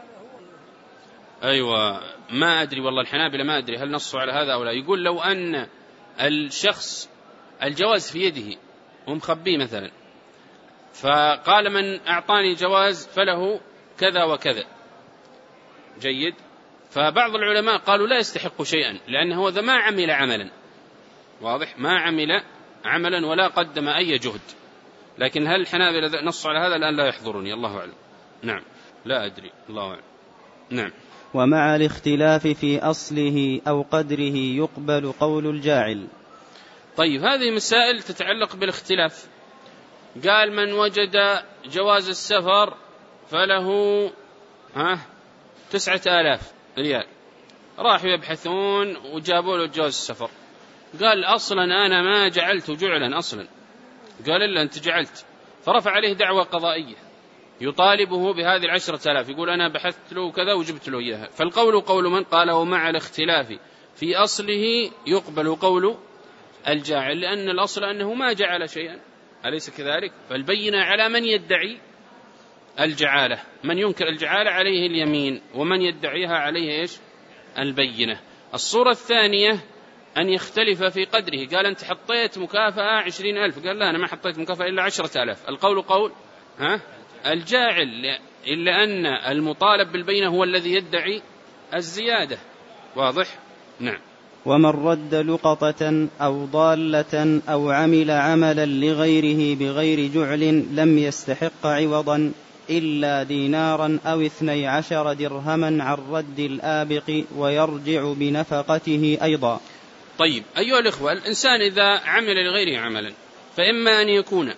أيوة، ما أدري والله، الحنابلة ما أدري هل نصوا على هذا أو لا. يقول لو أن الشخص الجواز في يده ومخبيه مثلا، فقال من أعطاني جواز فله كذا وكذا، جيد، فبعض العلماء قالوا لا يستحق شيئا، لأنه إذا ما عمل عملا، واضح، ما عمل عملا ولا قدم أي جهد. لكن هل الحنابلة نصوا على هذا؟ الآن لا يحضرني، الله أعلم. نعم، لا أدري، الله أعلم. نعم. ومع الاختلاف في أصله أو قدره يقبل قول الجاعل. طيب هذه مسائل تتعلق بالاختلاف. قال من وجد جواز السفر فله 9,000 ريال، راحوا يبحثون وجابوا له جواز السفر، قال أصلا أنا ما جعلت جعلا أصلا، قال إلا أنت جعلت، فرفع عليه دعوى قضائية، يطالبه بهذه 10,000، يقول أنا بحثت له كذا وجبت له إياها. فالقول قول من قال ومع الاختلاف في أصله يقبل قول الجاعل، لأن الأصل أنه ما جعل شيئا، أليس كذلك؟ فالبينة على من يدعي الجعالة، من ينكر الجعالة عليه اليمين، ومن يدعيها عليه إيش؟ البينة. الصورة الثانية أن يختلف في قدره، قال أنت حطيت مكافأة 20,000، قال لا أنا ما حطيت مكافأة إلا 10,000. القول قول الجاعل، إلا أن المطالب بالبينة هو الذي يدعي الزيادة. واضح؟ نعم. ومن رد لقطة أو ضالة أو عمل عملا لغيره بغير جعل لم يستحق عوضا إلا دينارا أو 12 درهما عن رد الآبق، ويرجع بنفقته أيضا. طيب أيها الإخوة، الإنسان إذا عمل لغيره عملا، فإما أن يكون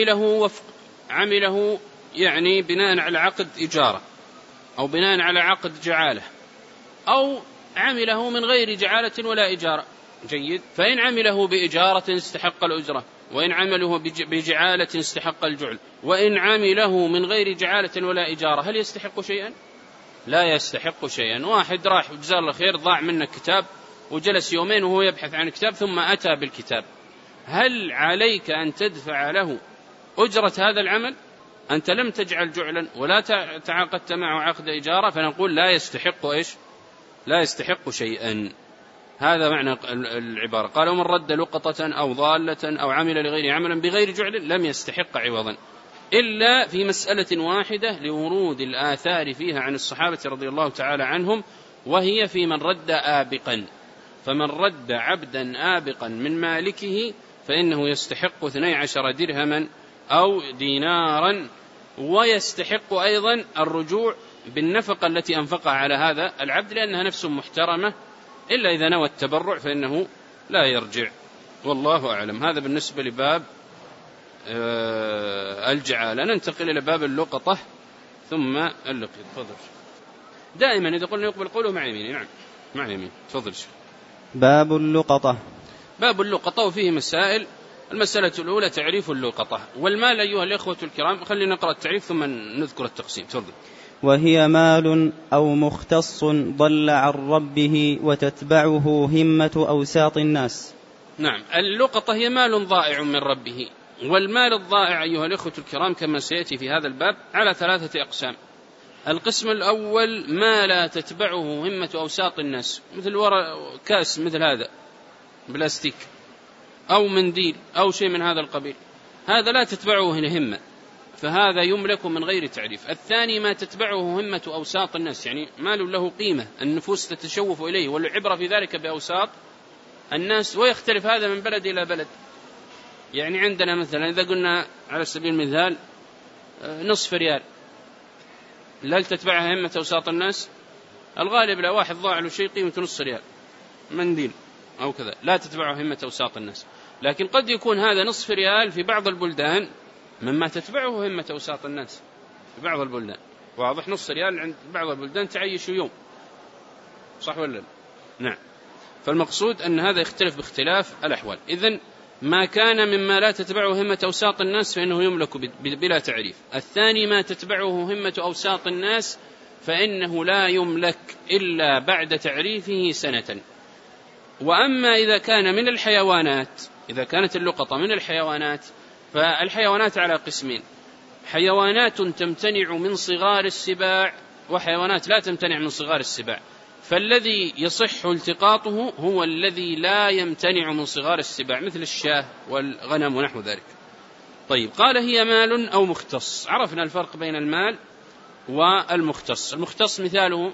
عمله يعني بناء على عقد إجارة، أو بناء على عقد جعالة، أو عمله من غير جعالة ولا إجارة. جيد. فإن عمله بإجارة استحق الأجرة، وإن عمله بجعالة استحق الجعل، وإن عمله من غير جعالة ولا إجارة هل يستحق شيئا؟ لا يستحق شيئا. واحد راح جزاه الله خير ضاع منك كتاب وجلس يومين وهو يبحث عن كتاب ثم أتى بالكتاب، هل عليك أن تدفع له أجرة هذا العمل؟ أنت لم تجعل جعلا ولا تعاقدت معه عقد إجارة، فنقول لا يستحق إيش؟ لا يستحق شيئا. هذا معنى العبارة. قال ومن رد لقطة أو ضالة أو عمل لغير عملا بغير جعل لم يستحق عوضا، إلا في مسألة واحدة لورود الآثار فيها عن الصحابة رضي الله تعالى عنهم، وهي في من رد آبقا. فمن رد عبدا آبقا من مالكه فإنه يستحق 12 درهما أو دينارا، ويستحق أيضا الرجوع بالنفقة التي أنفقها على هذا العبد، لأنها نفس محترمة، إلا إذا نوى التبرع فإنه لا يرجع. والله أعلم. هذا بالنسبة لباب الجعالة. ننتقل إلى باب اللقطة ثم اللقيط. تفضل. دائما إذا قلنا يقبل قوله مع يمينه. نعم مع يمين. تفضل. باب اللقطة. باب اللقطة وفيه مسائل. المسألة الأولى تعريف اللقطة. والمال أيها الإخوة الكرام، خلينا نقرأ التعريف ثم نذكر التقسيم. تفضل. وهي مال أو مختص ضل عن ربه وتتبعه همة أوساط الناس. نعم. اللقطة هي مال ضائع من ربه. والمال الضائع أيها الإخوة الكرام كما سيأتي في هذا الباب على 3 أقسام. القسم الأول ما لا تتبعه همة أوساط الناس، مثل كاس مثل هذا بلاستيك أو منديل أو شيء من هذا القبيل، هذا لا تتبعه همة، فهذا يملك من غير تعريف. الثاني ما تتبعه همة أوساط الناس، يعني مال له قيمة النفوس تتشوف إليه، والعبرة في ذلك بأوساط الناس، ويختلف هذا من بلد إلى بلد. يعني عندنا مثلا إذا قلنا على سبيل المثال 0.5 ريال، هل تتبعها همة أوساط الناس؟ الغالب لا، واحد ضاع له شيء قيمة 0.5 ريال منديل أو كذا، لا تتبعه همة أوساط الناس. لكن قد يكون هذا 0.5 ريال في بعض البلدان مما تتبعه همة أوساط الناس في بعض البلدان. واضح؟ 0.5 ريال عند بعض البلدان تعيش يوم، صح ولا؟ نعم. فالمقصود أن هذا يختلف باختلاف الأحوال. إذن ما كان مما لا تتبعه همة أوساط الناس فإنه يملك بلا تعريف. الثاني ما تتبعه همة أوساط الناس فإنه لا يملك إلا بعد تعريفه سنة. وأما إذا كان من الحيوانات، إذا كانت اللقطة من الحيوانات، فالحيوانات على قسمين: حيوانات تمتنع من صغار السباع، وحيوانات لا تمتنع من صغار السباع. فالذي يصح التقاطه هو الذي لا يمتنع من صغار السباع، مثل الشاة والغنم ونحو ذلك. طيب، قال هي مال أو مختص. عرفنا الفرق بين المال والمختص. المختص مثاله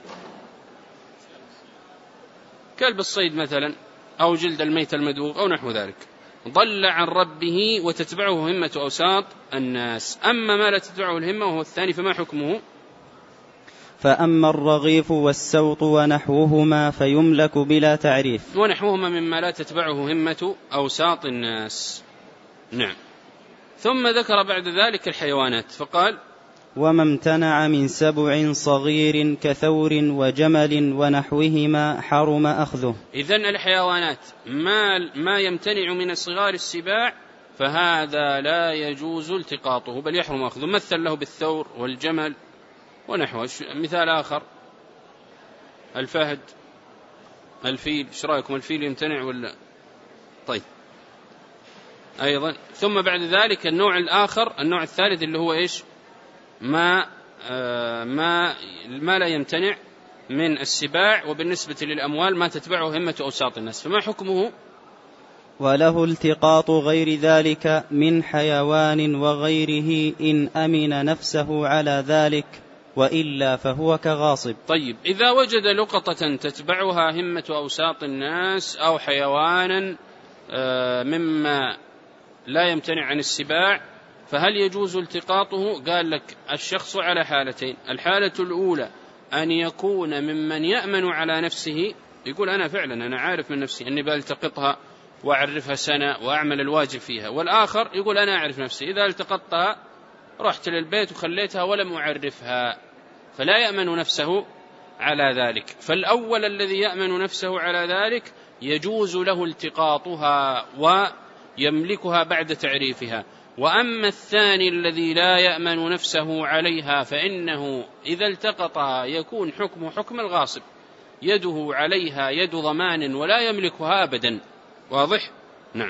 كلب الصيد مثلا، أو جلد الميت المدوغ أو نحو ذلك. ضل عن ربه وتتبعه همة أوساط الناس. أما ما لا تتبعه الهمة وهو الثاني فما حكمه؟ فأما الرغيف والسوط ونحوهما فيملك بلا تعريف. ونحوهما مما لا تتبعه همة أوساط الناس. نعم. ثم ذكر بعد ذلك الحيوانات فقال: وما امتنع من سبع صغير كثور وجمل ونحوهما حرم أخذه. إذن الحيوانات ما يمتنع من صغار السباع فهذا لا يجوز التقاطه بل يحرم أخذه. مثل له بالثور والجمل ونحوه. مثال آخر الفهد، الفيل، ايش رأيكم؟ الفيل يمتنع ولا؟ طيب أيضا. ثم بعد ذلك النوع الآخر، النوع الثالث اللي هو إيش؟ ما لا يمتنع من السباع، وبالنسبة للأموال ما تتبعه همة أوساط الناس. فما حكمه؟ وله التقاط غير ذلك من حيوان وغيره إن أمن نفسه على ذلك، وإلا فهو كغاصب. طيب إذا وجد لقطة تتبعها همة أوساط الناس أو حيوانا مما لا يمتنع عن السباع، فهل يجوز التقاطه؟ قال لك الشخص على حالتين. الحالة الأولى أن يكون ممن يأمن على نفسه، يقول أنا فعلا أنا عارف من نفسي أني بلتقطها وأعرفها سنة وأعمل الواجب فيها. والآخر يقول أنا أعرف نفسي، إذا التقطتها رحت للبيت وخليتها ولم أعرفها، فلا يأمن نفسه على ذلك. فالأول الذي يأمن نفسه على ذلك يجوز له التقاطها ويملكها بعد تعريفها. وأما الثاني الذي لا يأمن نفسه عليها فإنه إذا التقطها يكون حكمه حكم الغاصب، يده عليها يد ضمان ولا يملكها أبدا. واضح؟ نعم.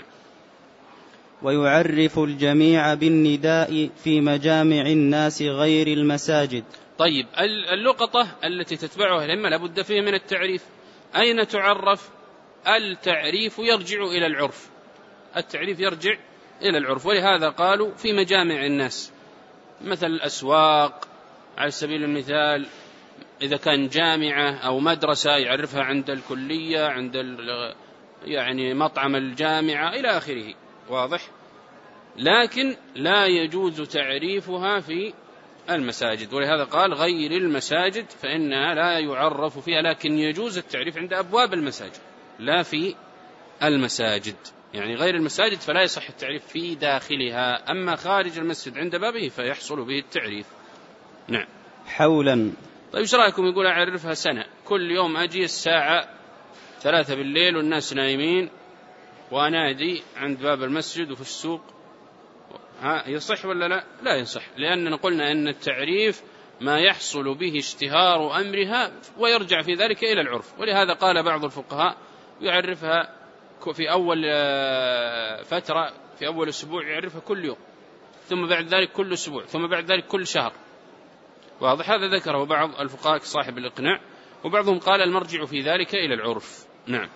ويعرف الجميع بالنداء في مجامع الناس غير المساجد. طيب اللقطة التي تتبعها الهمة لابد فيه من التعريف. أين تعرف؟ التعريف يرجع إلى العرف، التعريف يرجع إلى العرف، ولهذا قالوا في مجامع الناس، مثل الأسواق على سبيل المثال، إذا كان جامعة أو مدرسة يعرفها عند الكلية، عند يعني مطعم الجامعة إلى آخره. واضح؟ لكن لا يجوز تعريفها في المساجد، ولهذا قال غير المساجد فإنها لا يعرف فيها، لكن يجوز التعريف عند أبواب المساجد لا في المساجد. يعني غير المساجد فلا يصح التعريف في داخلها، أما خارج المسجد عند بابه فيحصل به التعريف. نعم. حولا. طيب ايش رأيكم؟ يقول أعرفها سنة، كل يوم أجي الساعة 3 بالليل والناس نايمين وأنادي عند باب المسجد وفي السوق، يصح ولا لا؟ لا يصح، لأننا قلنا أن التعريف ما يحصل به اشتهار أمرها ويرجع في ذلك إلى العرف. ولهذا قال بعض الفقهاء يعرفها في أول فترة، في أول أسبوع يعرفها كل يوم، ثم بعد ذلك كل أسبوع، ثم بعد ذلك كل شهر. واضح؟ هذا ذكره بعض الفقهاء صاحب الإقناع، وبعضهم قال المرجع في ذلك إلى العرف. نعم.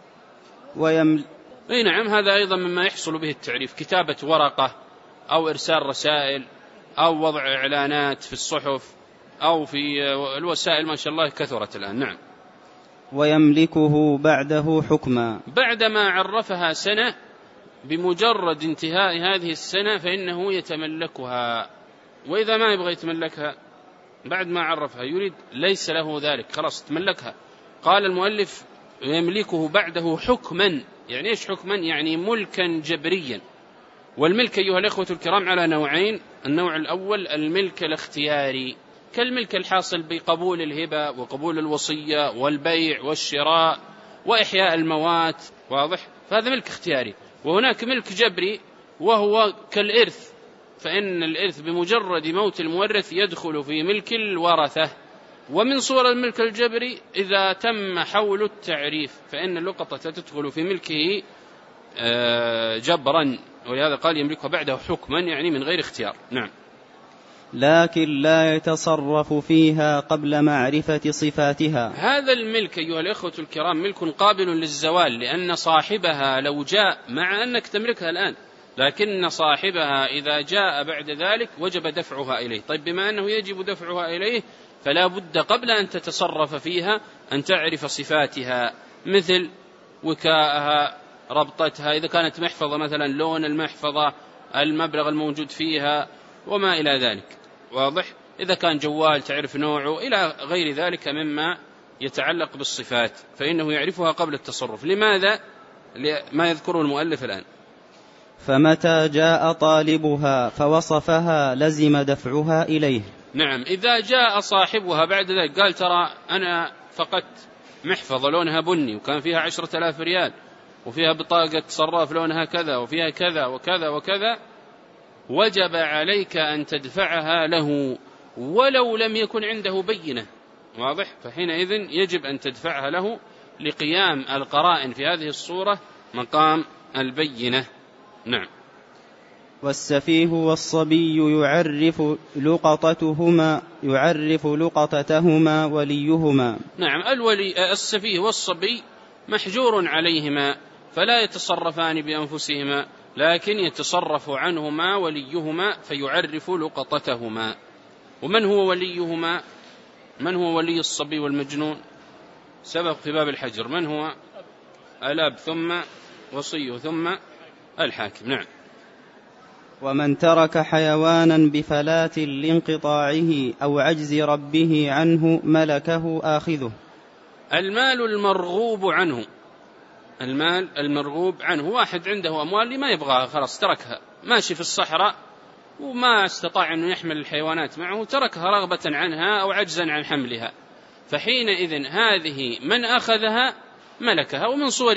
أي نعم، هذا أيضا مما يحصل به التعريف، كتابة ورقة أو إرسال رسائل أو وضع إعلانات في الصحف أو في الوسائل، ما شاء الله كثرت الآن. نعم. ويملكه بعده حكما، بعدما عرفها سنة، بمجرد انتهاء هذه السنة فإنه يتملكها. وإذا ما يبغى يتملكها بعد ما عرفها يريد، ليس له ذلك، خلاص تملكها. قال المؤلف يملكه بعده حكما. يعني إيش حكما؟ يعني ملكا جبريا. والملك أيها الأخوة الكرام على نوعين. النوع الأول الملك الاختياري، كالملك الحاصل بقبول الهبة وقبول الوصية والبيع والشراء وإحياء الموات. واضح؟ فهذا ملك اختياري. وهناك ملك جبري وهو كالإرث، فإن الإرث بمجرد موت المورث يدخل في ملك الورثة. ومن صور الملك الجبري إذا تم حول التعريف فإن اللقطة تدخل في ملكه جبرا، ولهذا قال يملكها بعده حكما، يعني من غير اختيار. نعم. لكن لا يتصرف فيها قبل معرفة صفاتها. هذا الملك أيها الأخوة الكرام ملك قابل للزوال، لأن صاحبها لو جاء، مع أنك تملكها الآن، لكن صاحبها إذا جاء بعد ذلك وجب دفعها إليه. طيب بما أنه يجب دفعها إليه فلا بد قبل أن تتصرف فيها أن تعرف صفاتها، مثل وكاءها، ربطتها، إذا كانت محفظة مثلا لون المحفظة، المبلغ الموجود فيها وما إلى ذلك. واضح؟ إذا كان جوال تعرف نوعه إلى غير ذلك مما يتعلق بالصفات، فإنه يعرفها قبل التصرف. لماذا؟ ما يذكره المؤلف الآن. فمتى جاء طالبها فوصفها لزم دفعها إليه. نعم، إذا جاء صاحبها بعد ذلك قال ترى أنا فقدت محفظة لونها بني وكان فيها 10,000 ريال وفيها بطاقة صراف لونها كذا وفيها كذا وكذا وكذا، وجب عليك أن تدفعها له ولو لم يكن عنده بينة. واضح؟ فحينئذ يجب أن تدفعها له لقيام القرائن في هذه الصورة مقام البينة. نعم. والسفيه والصبي يعرف لقطتهما وليهما. نعم. السفيه والصبي محجور عليهما فلا يتصرفان بأنفسهما، لكن يتصرف عنهما وليهما فيعرف لقطتهما. ومن هو وليهما؟ من هو ولي الصبي والمجنون؟ سبق في باب الحجر. من هو؟ الأب ثم وصيه ثم الحاكم. نعم. ومن ترك حيوانا بفلاة لانقطاعه أو عجز ربه عنه ملكه آخذه. المال المرغوب عنه، المال المرغوب عنه، واحد عنده أموال ما يبغاها خلاص تركها، ماشي في الصحراء وما استطاع أن يحمل الحيوانات معه، تركها رغبة عنها أو عجزا عن حملها، فحينئذ هذه من أخذها ملكها. ومن صور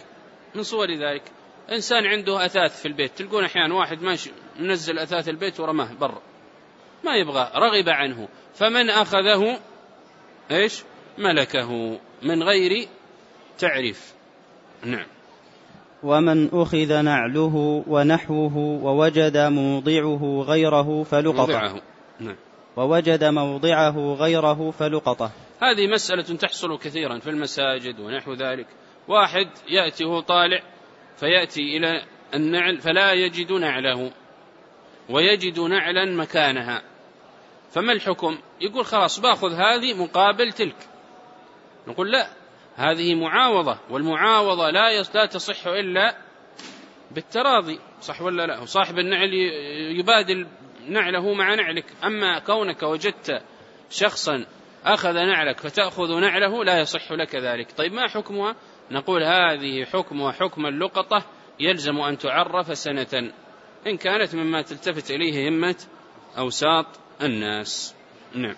ذلك إنسان عنده أثاث في البيت، تلقون أحيانا واحد ماشي منزل أثاث البيت ورماه برا ما يبغى، رغب عنه، فمن أخذه إيش؟ ملكه من غير تعريف. نعم. ومن أخذ نعله ونحوه ووجد موضعه غيره فلقطه. نعم. ووجد موضعه غيره فلقطه. هذه مسألة تحصل كثيرا في المساجد ونحو ذلك. واحد يأتي وهو طالع فيأتي إلى النعل فلا يجد نعله ويجد نعلا مكانها، فما الحكم؟ يقول خلاص باخذ هذه مقابل تلك. نقول لا، هذه معاوضة، والمعاوضة لا تصح إلا بالتراضي، صح ولا لا؟ وصاحب النعل يبادل نعله مع نعلك. أما كونك وجدت شخصا أخذ نعلك فتأخذ نعله لا يصح لك ذلك. طيب ما حكمها؟ نقول هذه حكمها حكم اللقطة، يلزم أن تعرف سنة إن كانت مما تلتفت إليه همة أوساط الناس. نعم.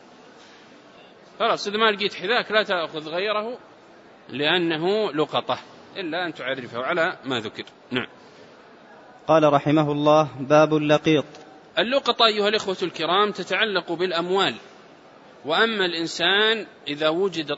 خلاص إذا ما لقيت حذاك لا تأخذ غيره لأنه لقطة إلا أن تعرفه على ما ذكر. نعم. قال رحمه الله: باب اللقيط. اللقطة أيها الإخوة الكرام تتعلق بالأموال. وأما الإنسان إذا وجد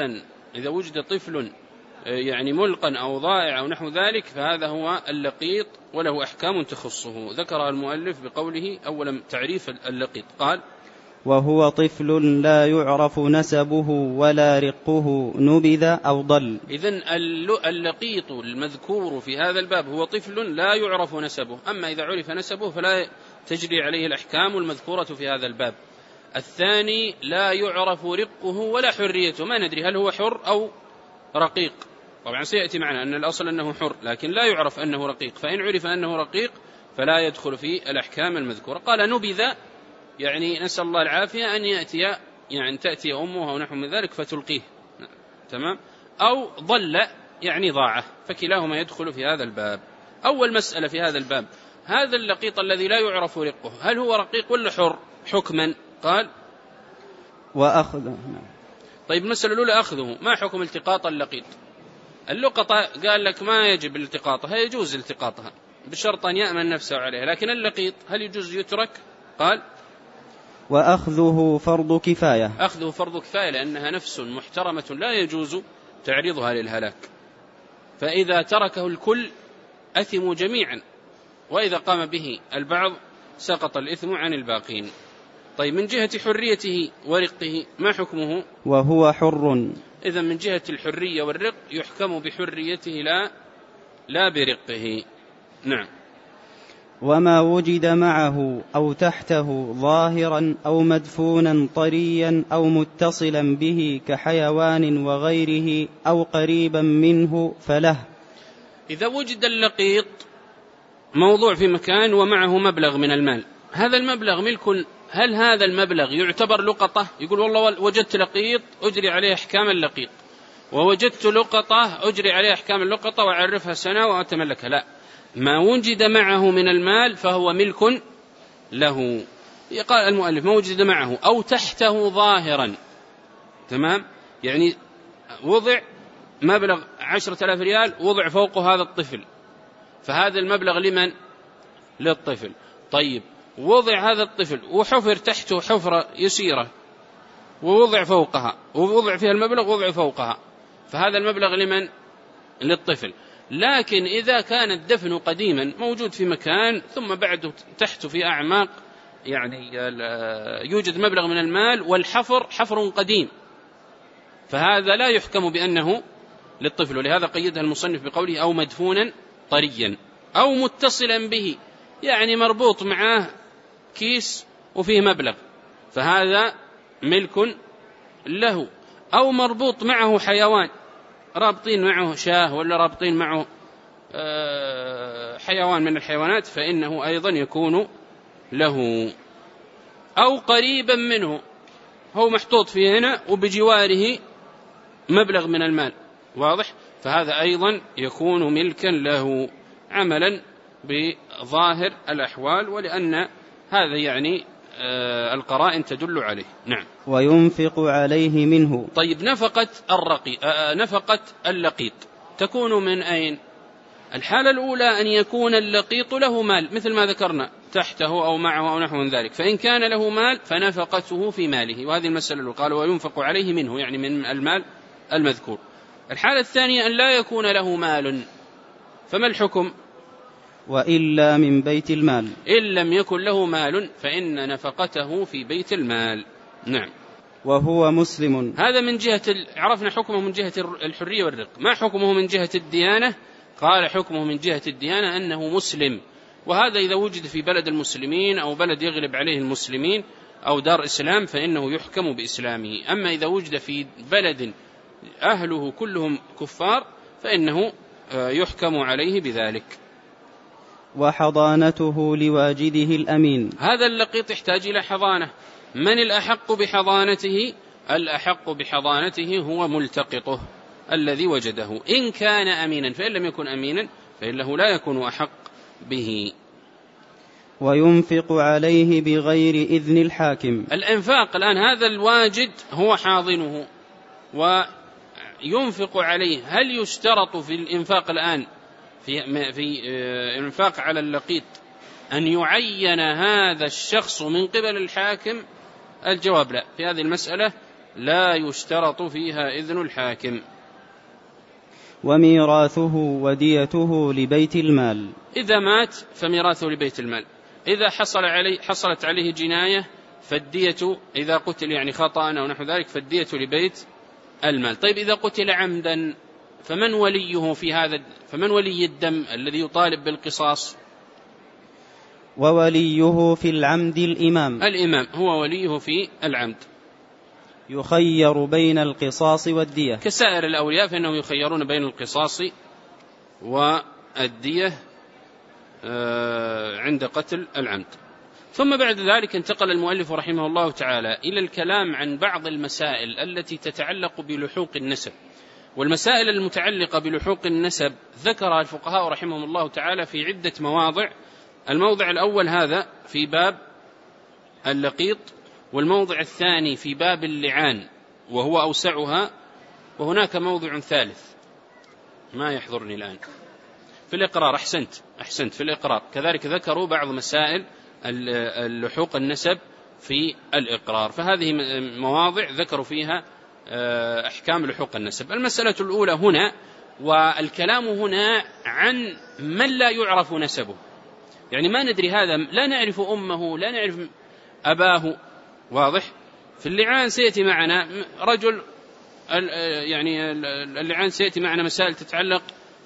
طفل يعني ملقا أو ضائع أو نحو ذلك فهذا هو اللقيط وله أحكام تخصه، ذكرها المؤلف بقوله أولا تعريف اللقيط. قال: وهو طفل لا يعرف نسبه ولا رقه، نبذ أو ضل. إذن اللقيط المذكور في هذا الباب هو طفل لا يعرف نسبه، أما إذا عرف نسبه فلا تجري عليه الأحكام المذكورة في هذا الباب. الثاني لا يعرف رقه ولا حريته، ما ندري هل هو حر أو رقيق. طبعا سيأتي معنا أن الأصل أنه حر لكن لا يعرف أنه رقيق، فإن عرف أنه رقيق فلا يدخل في الأحكام المذكورة. قال: نبذ يعني نسأل الله العافية أن يأتي يعني تأتي أمه أو نحو من ذلك فتلقيه، تمام، أو ضل يعني ضاعه، فكلاهما يدخل في هذا الباب. أول مسألة في هذا الباب: هذا اللقيط الذي لا يعرف رقه هل هو رقيق ولا حر حكما؟ قال: وأخذه. طيب المسألة الأولى أخذه، ما حكم التقاط اللقيط؟ اللقطة قال لك ما يجب التقاطها، يجوز التقاطها بشرط أن يأمن نفسه عليها، لكن اللقيط هل يجوز يترك؟ قال: وأخذه فرض كفاية. أخذه فرض كفاية لأنها نفس محترمة لا يجوز تعريضها للهلاك، فإذا تركه الكل أثموا جميعا، وإذا قام به البعض سقط الإثم عن الباقين. طيب من جهة حريته ورقه ما حكمه؟ وهو حر. إذا من جهة الحرية والرق يحكم بحريته لا برقه. نعم. وما وجد معه أو تحته ظاهرا أو مدفونا طريا أو متصلا به كحيوان وغيره أو قريبا منه فله. إذا وجد اللقيط موضوع في مكان ومعه مبلغ من المال، هذا المبلغ ملك، هل هذا المبلغ يعتبر لقطة؟ يقول والله وجدت لقيط أجري عليه أحكام اللقيط، ووجدت لقطة أجري عليه أحكام اللقطة وأعرفها سنة وأتملكها. لا، ما وجد معه من المال فهو ملك له. قال المؤلف: ما وجد معه أو تحته ظاهرا، تمام، يعني وضع مبلغ 10,000 ريال وضع فوقه هذا الطفل، فهذا المبلغ لمن؟ للطفل. طيب وضع هذا الطفل وحفر تحته حفرة يسيرة ووضع فوقها ووضع فيها المبلغ ووضع فوقها، فهذا المبلغ لمن؟ للطفل. لكن إذا كان الدفن قديما موجود في مكان ثم بعده تحته في أعماق يعني يوجد مبلغ من المال والحفر حفر قديم، فهذا لا يحكم بأنه للطفل، ولهذا قيدها المصنف بقوله أو مدفونا طريا أو متصلا به، يعني مربوط معه كيس وفيه مبلغ فهذا ملك له، أو مربوط معه حيوان، رابطين معه شاه ولا رابطين معه حيوان من الحيوانات فإنه أيضا يكون له، أو قريبا منه هو محطوط فيه هنا وبجواره مبلغ من المال، واضح؟ فهذا أيضا يكون ملكا له عملا بظاهر الأحوال، ولأن هذا يعني القرائن تدل عليه. نعم. وينفق عليه منه. طيب نفقة اللقيط تكون من أين؟ الحالة الأولى أن يكون اللقيط له مال مثل ما ذكرنا تحته أو معه أو نحو من ذلك، فإن كان له مال فنفقته في ماله، وهذه المسألة اللي قال وينفق عليه منه يعني من المال المذكور. الحالة الثانية أن لا يكون له مال، فما الحكم؟ وإلا من بيت المال. إن لم يكن له مال فإن نفقته في بيت المال. نعم. وهو مسلم. هذا من جهة عرفنا حكمه من جهة الحرية والرق. ما حكمه من جهة الديانة؟ قال حكمه من جهة الديانة أنه مسلم، وهذا إذا وجد في بلد المسلمين أو بلد يغلب عليه المسلمين أو دار إسلام فإنه يحكم بإسلامه. أما إذا وجد في بلد أهله كلهم كفار فإنه يحكم عليه بذلك. وحضانته لواجده الأمين. هذا اللقيط يحتاج إلى حضانة. من الأحق بحضانته؟ الأحق بحضانته هو ملتقطه الذي وجده إن كان أمينا، فإن لم يكن أمينا فإنه لا يكون أحق به. وينفق عليه بغير إذن الحاكم. الإنفاق الآن هذا الواجد هو حاضنه وينفق عليه، هل يشترط في الإنفاق الآن في إنفاق على اللقيط أن يعين هذا الشخص من قبل الحاكم؟ الجواب لا، في هذه المسألة لا يشترط فيها إذن الحاكم. وميراثه وديته لبيت المال. إذا مات فميراثه لبيت المال، إذا حصلت عليه جناية فالدية، إذا قتل يعني خطأ أو نحو ذلك فالدية لبيت المال. طيب إذا قتل عمدا فمن وليه في هذا؟ فمن ولي الدم الذي يطالب بالقصاص؟ ووليه في العمد الإمام هو وليه في العمد. يخير بين القصاص والدية كسائر الأولياء فإنهم يخيرون بين القصاص والدية عند قتل العمد. ثم بعد ذلك انتقل المؤلف رحمه الله تعالى إلى الكلام عن بعض المسائل التي تتعلق بلحوق النسب. والمسائل المتعلقة بلحوق النسب ذكر الفقهاء رحمهم الله تعالى في عدة مواضع. الموضع الأول هذا في باب اللقيط، والموضع الثاني في باب اللعان وهو أوسعها، وهناك موضع ثالث ما يحضرني الآن في الإقرار. أحسنت في الإقرار كذلك ذكروا بعض مسائل اللحوق النسب في الإقرار، فهذه مواضع ذكروا فيها أحكام لحوق النسب. المسألة الأولى هنا، والكلام هنا عن من لا يعرف نسبه، يعني ما ندري هذا، لا نعرف أمه لا نعرف أباه، واضح؟ في اللعان سيأتي معنا رجل، يعني اللعان سيأتي معنا مسائل تتعلق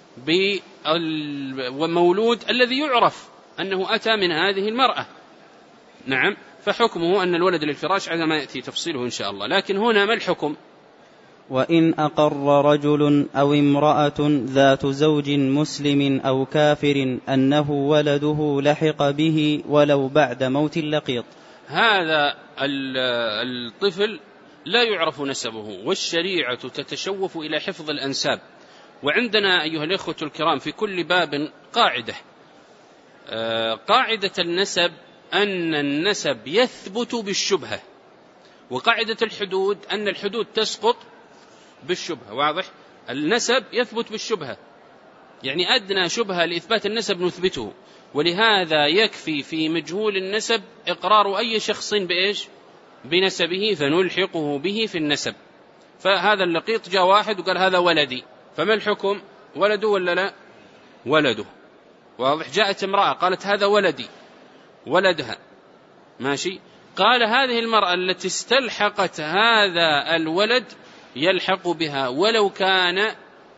بالمولود الذي يعرف أنه أتى من هذه المرأة، نعم، فحكمه أن الولد للفراش على ما يأتي تفصيله إن شاء الله. لكن هنا ما الحكم؟ وإن أقر رجل أو امرأة ذات زوج مسلم أو كافر أنه ولده لحق به ولو بعد موت اللقيط. هذا الطفل لا يعرف نسبه، والشريعة تتشوف إلى حفظ الأنساب. وعندنا أيها الإخوة الكرام في كل باب قاعدة النسب أن النسب يثبت بالشبهة، وقاعدة الحدود أن الحدود تسقط بالشبهة، واضح؟ النسب يثبت بالشبهة، يعني أدنى شبهة لإثبات النسب نثبته، ولهذا يكفي في مجهول النسب إقرار أي شخص بإيش؟ بنسبه، فنلحقه به في النسب. فهذا اللقيط جاء واحد وقال هذا ولدي، فما الحكم؟ ولده ولا لا؟ ولده. واضح. جاءت امرأة قالت هذا ولدي، ولدها، ماشي. قال هذه المرأة التي استلحقت هذا الولد يلحق بها ولو كان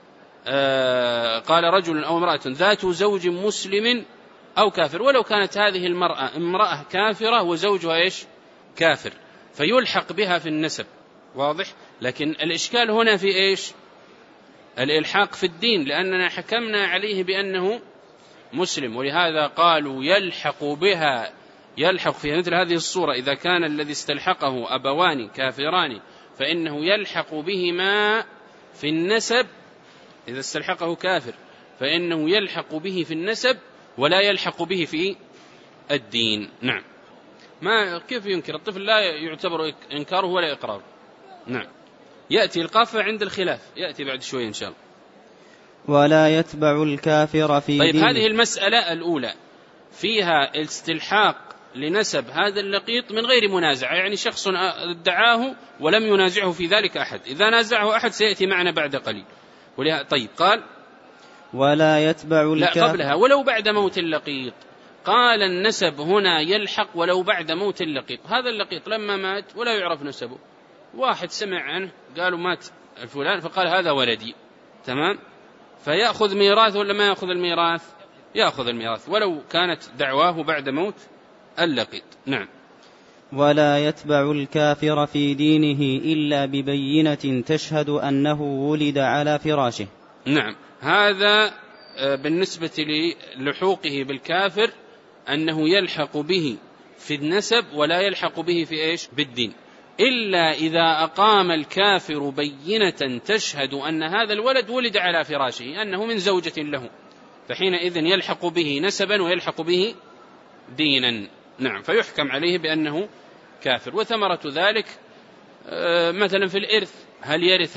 قال رجل أو امرأة ذات زوج مسلم أو كافر، ولو كانت هذه المرأة امرأة كافرة وزوجها إيش؟ كافر، فيلحق بها في النسب. واضح. لكن الإشكال هنا في إيش؟ الإلحاق في الدين، لأننا حكمنا عليه بأنه مسلم، ولهذا قالوا يلحق بها، يلحق في مثل هذه الصورة إذا كان الذي استلحقه أبوان كافران فإنه يلحق بهما في النسب. إذا استلحقه كافر فإنه يلحق به في النسب ولا يلحق به في الدين. نعم. ما كيف ينكر الطفل؟ لا يعتبر إنكاره ولا إقراره. نعم. يأتي القافة عند الخلاف، يأتي بعد شوي إن شاء الله. ولا يتبع الكافر في طيب دين. هذه المسألة الأولى فيها استلحاق لنسب هذا اللقيط من غير منازعة، يعني شخص ادعاه ولم ينازعه في ذلك أحد، إذا نازعه أحد سيأتي معنا بعد قليل. طيب قال ولا يتبع الكافر. لا، قبلها ولو بعد موت اللقيط. قال النسب هنا يلحق ولو بعد موت اللقيط. هذا اللقيط لما مات ولا يعرف نسبه، واحد سمع عنه قالوا مات الفلان فقال هذا ولدي، تمام، فيأخذ ميراث ولا ما يأخذ الميراث؟ يأخذ الميراث ولو كانت دعواه بعد موت اللقيط. نعم. ولا يتبع الكافر في دينه إلا ببينة تشهد أنه ولد على فراشه. نعم. هذا بالنسبة للحوقه بالكافر أنه يلحق به في النسب ولا يلحق به في إيش؟ بالدين، إلا إذا أقام الكافر بينة تشهد أن هذا الولد ولد على فراشه، أنه من زوجة له، فحينئذ يلحق به نسبا ويلحق به دينا. نعم. فيحكم عليه بأنه كافر. وثمرة ذلك مثلا في الإرث، هل يرث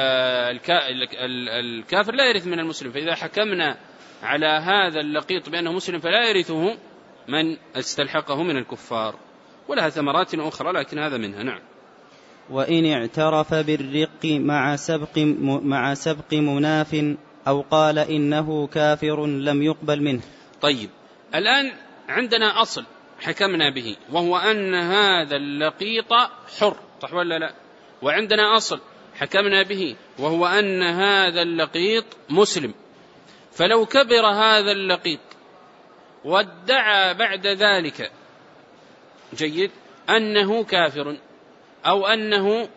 الكافر؟ لا يرث من المسلم، فإذا حكمنا على هذا اللقيط بأنه مسلم فلا يرثه من استلحقه من الكفار. ولها ثمرات أخرى لكن هذا منها. نعم. وإن اعترف بالرق مع سبق مناف أو قال إنه كافر لم يقبل منه. طيب الآن عندنا أصل حكمنا به وهو أن هذا اللقيط حر، صح ولا لا؟ وعندنا أصل حكمنا به وهو أن هذا اللقيط مسلم. فلو كبر هذا اللقيط وادعى بعد ذلك جيد أنه كافر أو أنه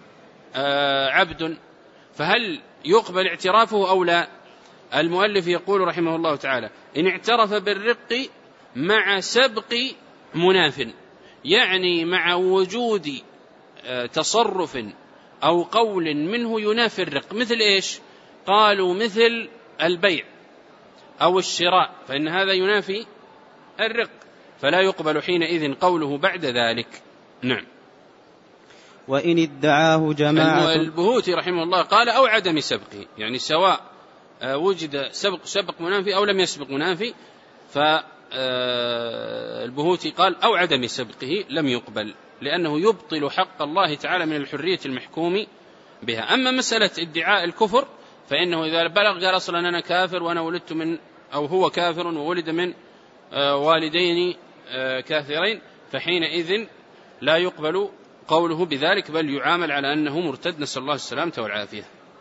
عبد، فهل يقبل اعترافه أو لا؟ المؤلف يقول رحمه الله تعالى إن اعترف بالرق مع سبق مناف، يعني مع وجود تصرف أو قول منه ينافي الرق. مثل إيش؟ قالوا مثل البيع أو الشراء، فإن هذا ينافي الرق، فلا يقبل حينئذ قوله بعد ذلك. نعم. وإن ادعاه جماعة. البهوتي رحمه الله قال أو عدم سبقه، يعني سواء وجد سبق منافي أو لم يسبق منافي، فالبهوتي قال أو عدم سبقه لم يقبل، لأنه يبطل حق الله تعالى من الحرية المحكوم بها. أما مسألة ادعاء الكفر فإنه إذا بلغ قال أصلا أنا كافر وأنا ولدت من، أو هو كافر وولد من والدين كافرين، فحينئذ لا يقبل قوله بذلك بل يعامل على أنه مرتد، نسأل الله السلامة والعافية.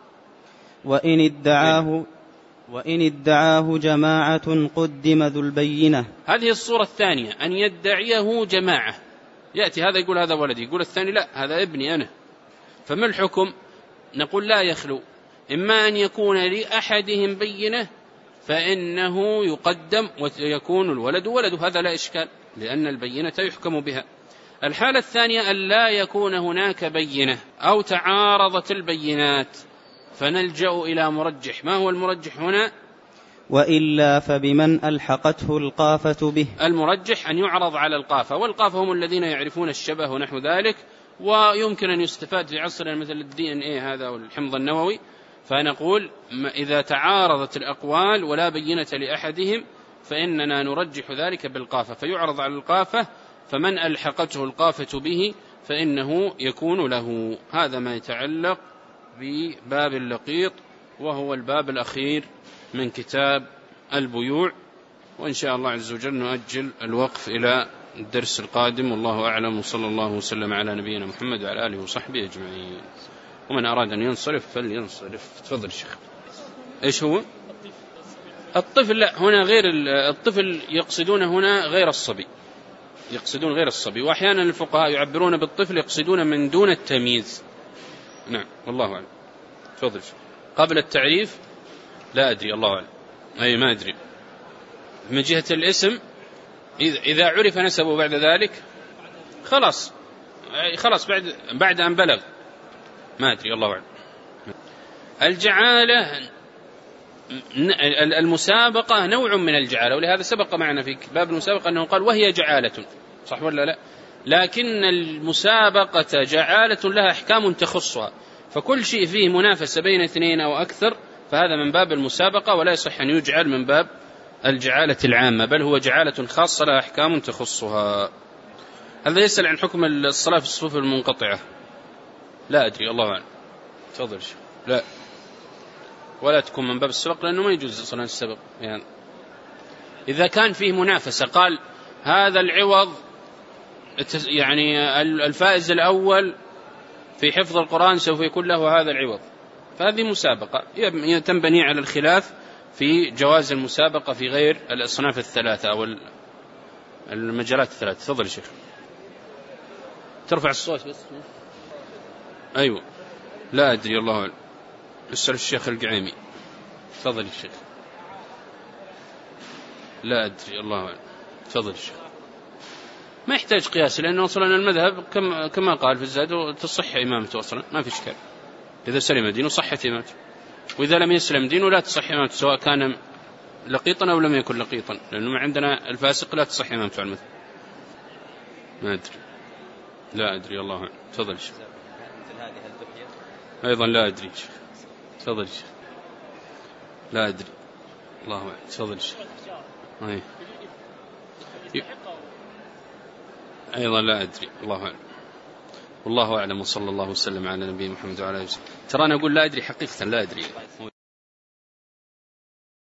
وإن ادعاه جماعة قدم ذو البينة. هذه الصورة الثانية، أن يدعيه جماعة، يأتي هذا يقول هذا ولدي، يقول الثاني لا هذا ابني أنا، فما الحكم؟ نقول لا يخلو، إما أن يكون لأحدهم بينة فإنه يقدم ويكون الولد ولده، هذا لا إشكال لأن البينة يحكم بها. الحالة الثانية أن لا يكون هناك بينة أو تعارضت البينات فنلجأ إلى مرجح. ما هو المرجح هنا؟ وإلا فبمن ألحقته القافة به. المرجح أن يعرض على القافة، والقافة هم الذين يعرفون الشبه ونحو ذلك، ويمكن أن يستفاد في عصرنا مثل الDNA هذا والحمض النووي، فنقول إذا تعارضت الأقوال ولا بينة لأحدهم فإننا نرجح ذلك بالقافة، فيعرض على القافة، فمن ألحقته القافة به فإنه يكون له. هذا ما يتعلق بباب اللقيط، وهو الباب الأخير من كتاب البيوع. وإن شاء الله عز وجل نؤجل الوقف إلى الدرس القادم، والله أعلم، وصلى الله وسلم على نبينا محمد وعلى آله وصحبه أجمعين. ومن أراد أن ينصرف فلينصرف. تفضل شيخ. إيش هو الطفل؟ لا، هنا غير الطفل، يقصدون هنا غير الصبي، يقصدون غير الصبي، وأحيانا الفقهاء يعبرون بالطفل يقصدون من دون التمييز. نعم والله أعلم. تفضل شيخ. قبل التعريف لا أدري، الله أعلم، أي ما أدري. من جهة الاسم إذا عرف نسبه بعد ذلك خلاص بعد أن بلغ، ما أدري، الله أعلم. الجعالة، المسابقة نوع من الجعالة، ولهذا سبق معنا في باب المسابقة أنه قال وهي جعالة، صح ولا لا؟ لكن المسابقة جعالة لها أحكام تخصها، فكل شيء فيه منافسة بين اثنين أو أكثر فهذا من باب المسابقة، ولا يصح أن يجعل من باب الجعالة العامة، بل هو جعالة خاصة لها أحكام تخصها. هذا يسأل عن حكم الصلاة في الصفوف المنقطعة، لا أدري، الله أعلم. تفضل. لا، ولا تكون من باب السبق، لأنه ما يجوز صلاة السبق. يعني إذا كان فيه منافسة، قال هذا العوض، يعني الفائز الأول في حفظ القرآن سوف يكون له هذا العوض، فهذه مسابقة تنبني على الخلاف في جواز المسابقة في غير الأصناف الثلاثة أو المجالات الثلاثة. تفضل شيخ. ترفع الصوت بس. أيوة، لا أدري، الله أعلم، اسأل الشيخ القعيمي. تفضل الشيخ. لا أدري، الله أعلم. تفضل الشيخ. ما يحتاج قياس، لأنه أصلا المذهب كما قال في الزاد تصح إمامته، أصلا ما في إشكال، إذا سلم دينه صحت إمامته، وإذا لم يسلم دينه لا تصح إمامته، سواء كان لقيطا أو لم يكن لقيطا، لأنه عندنا الفاسق لا تصح إمامته على المذهب. ما أدري، لا أدري، الله أعلم. تفضل شيخ. أيضا لا أدري. تفضل شيخ. لا أدري، الله أعلم. تفضل شيخ. أيضا لا أدري، الله أعلم، والله أعلم، وصلى الله وسلم على نبينا محمد وعلى آله وسلم. ترى أنا أقول لا أدري حقيقة، لا أدري.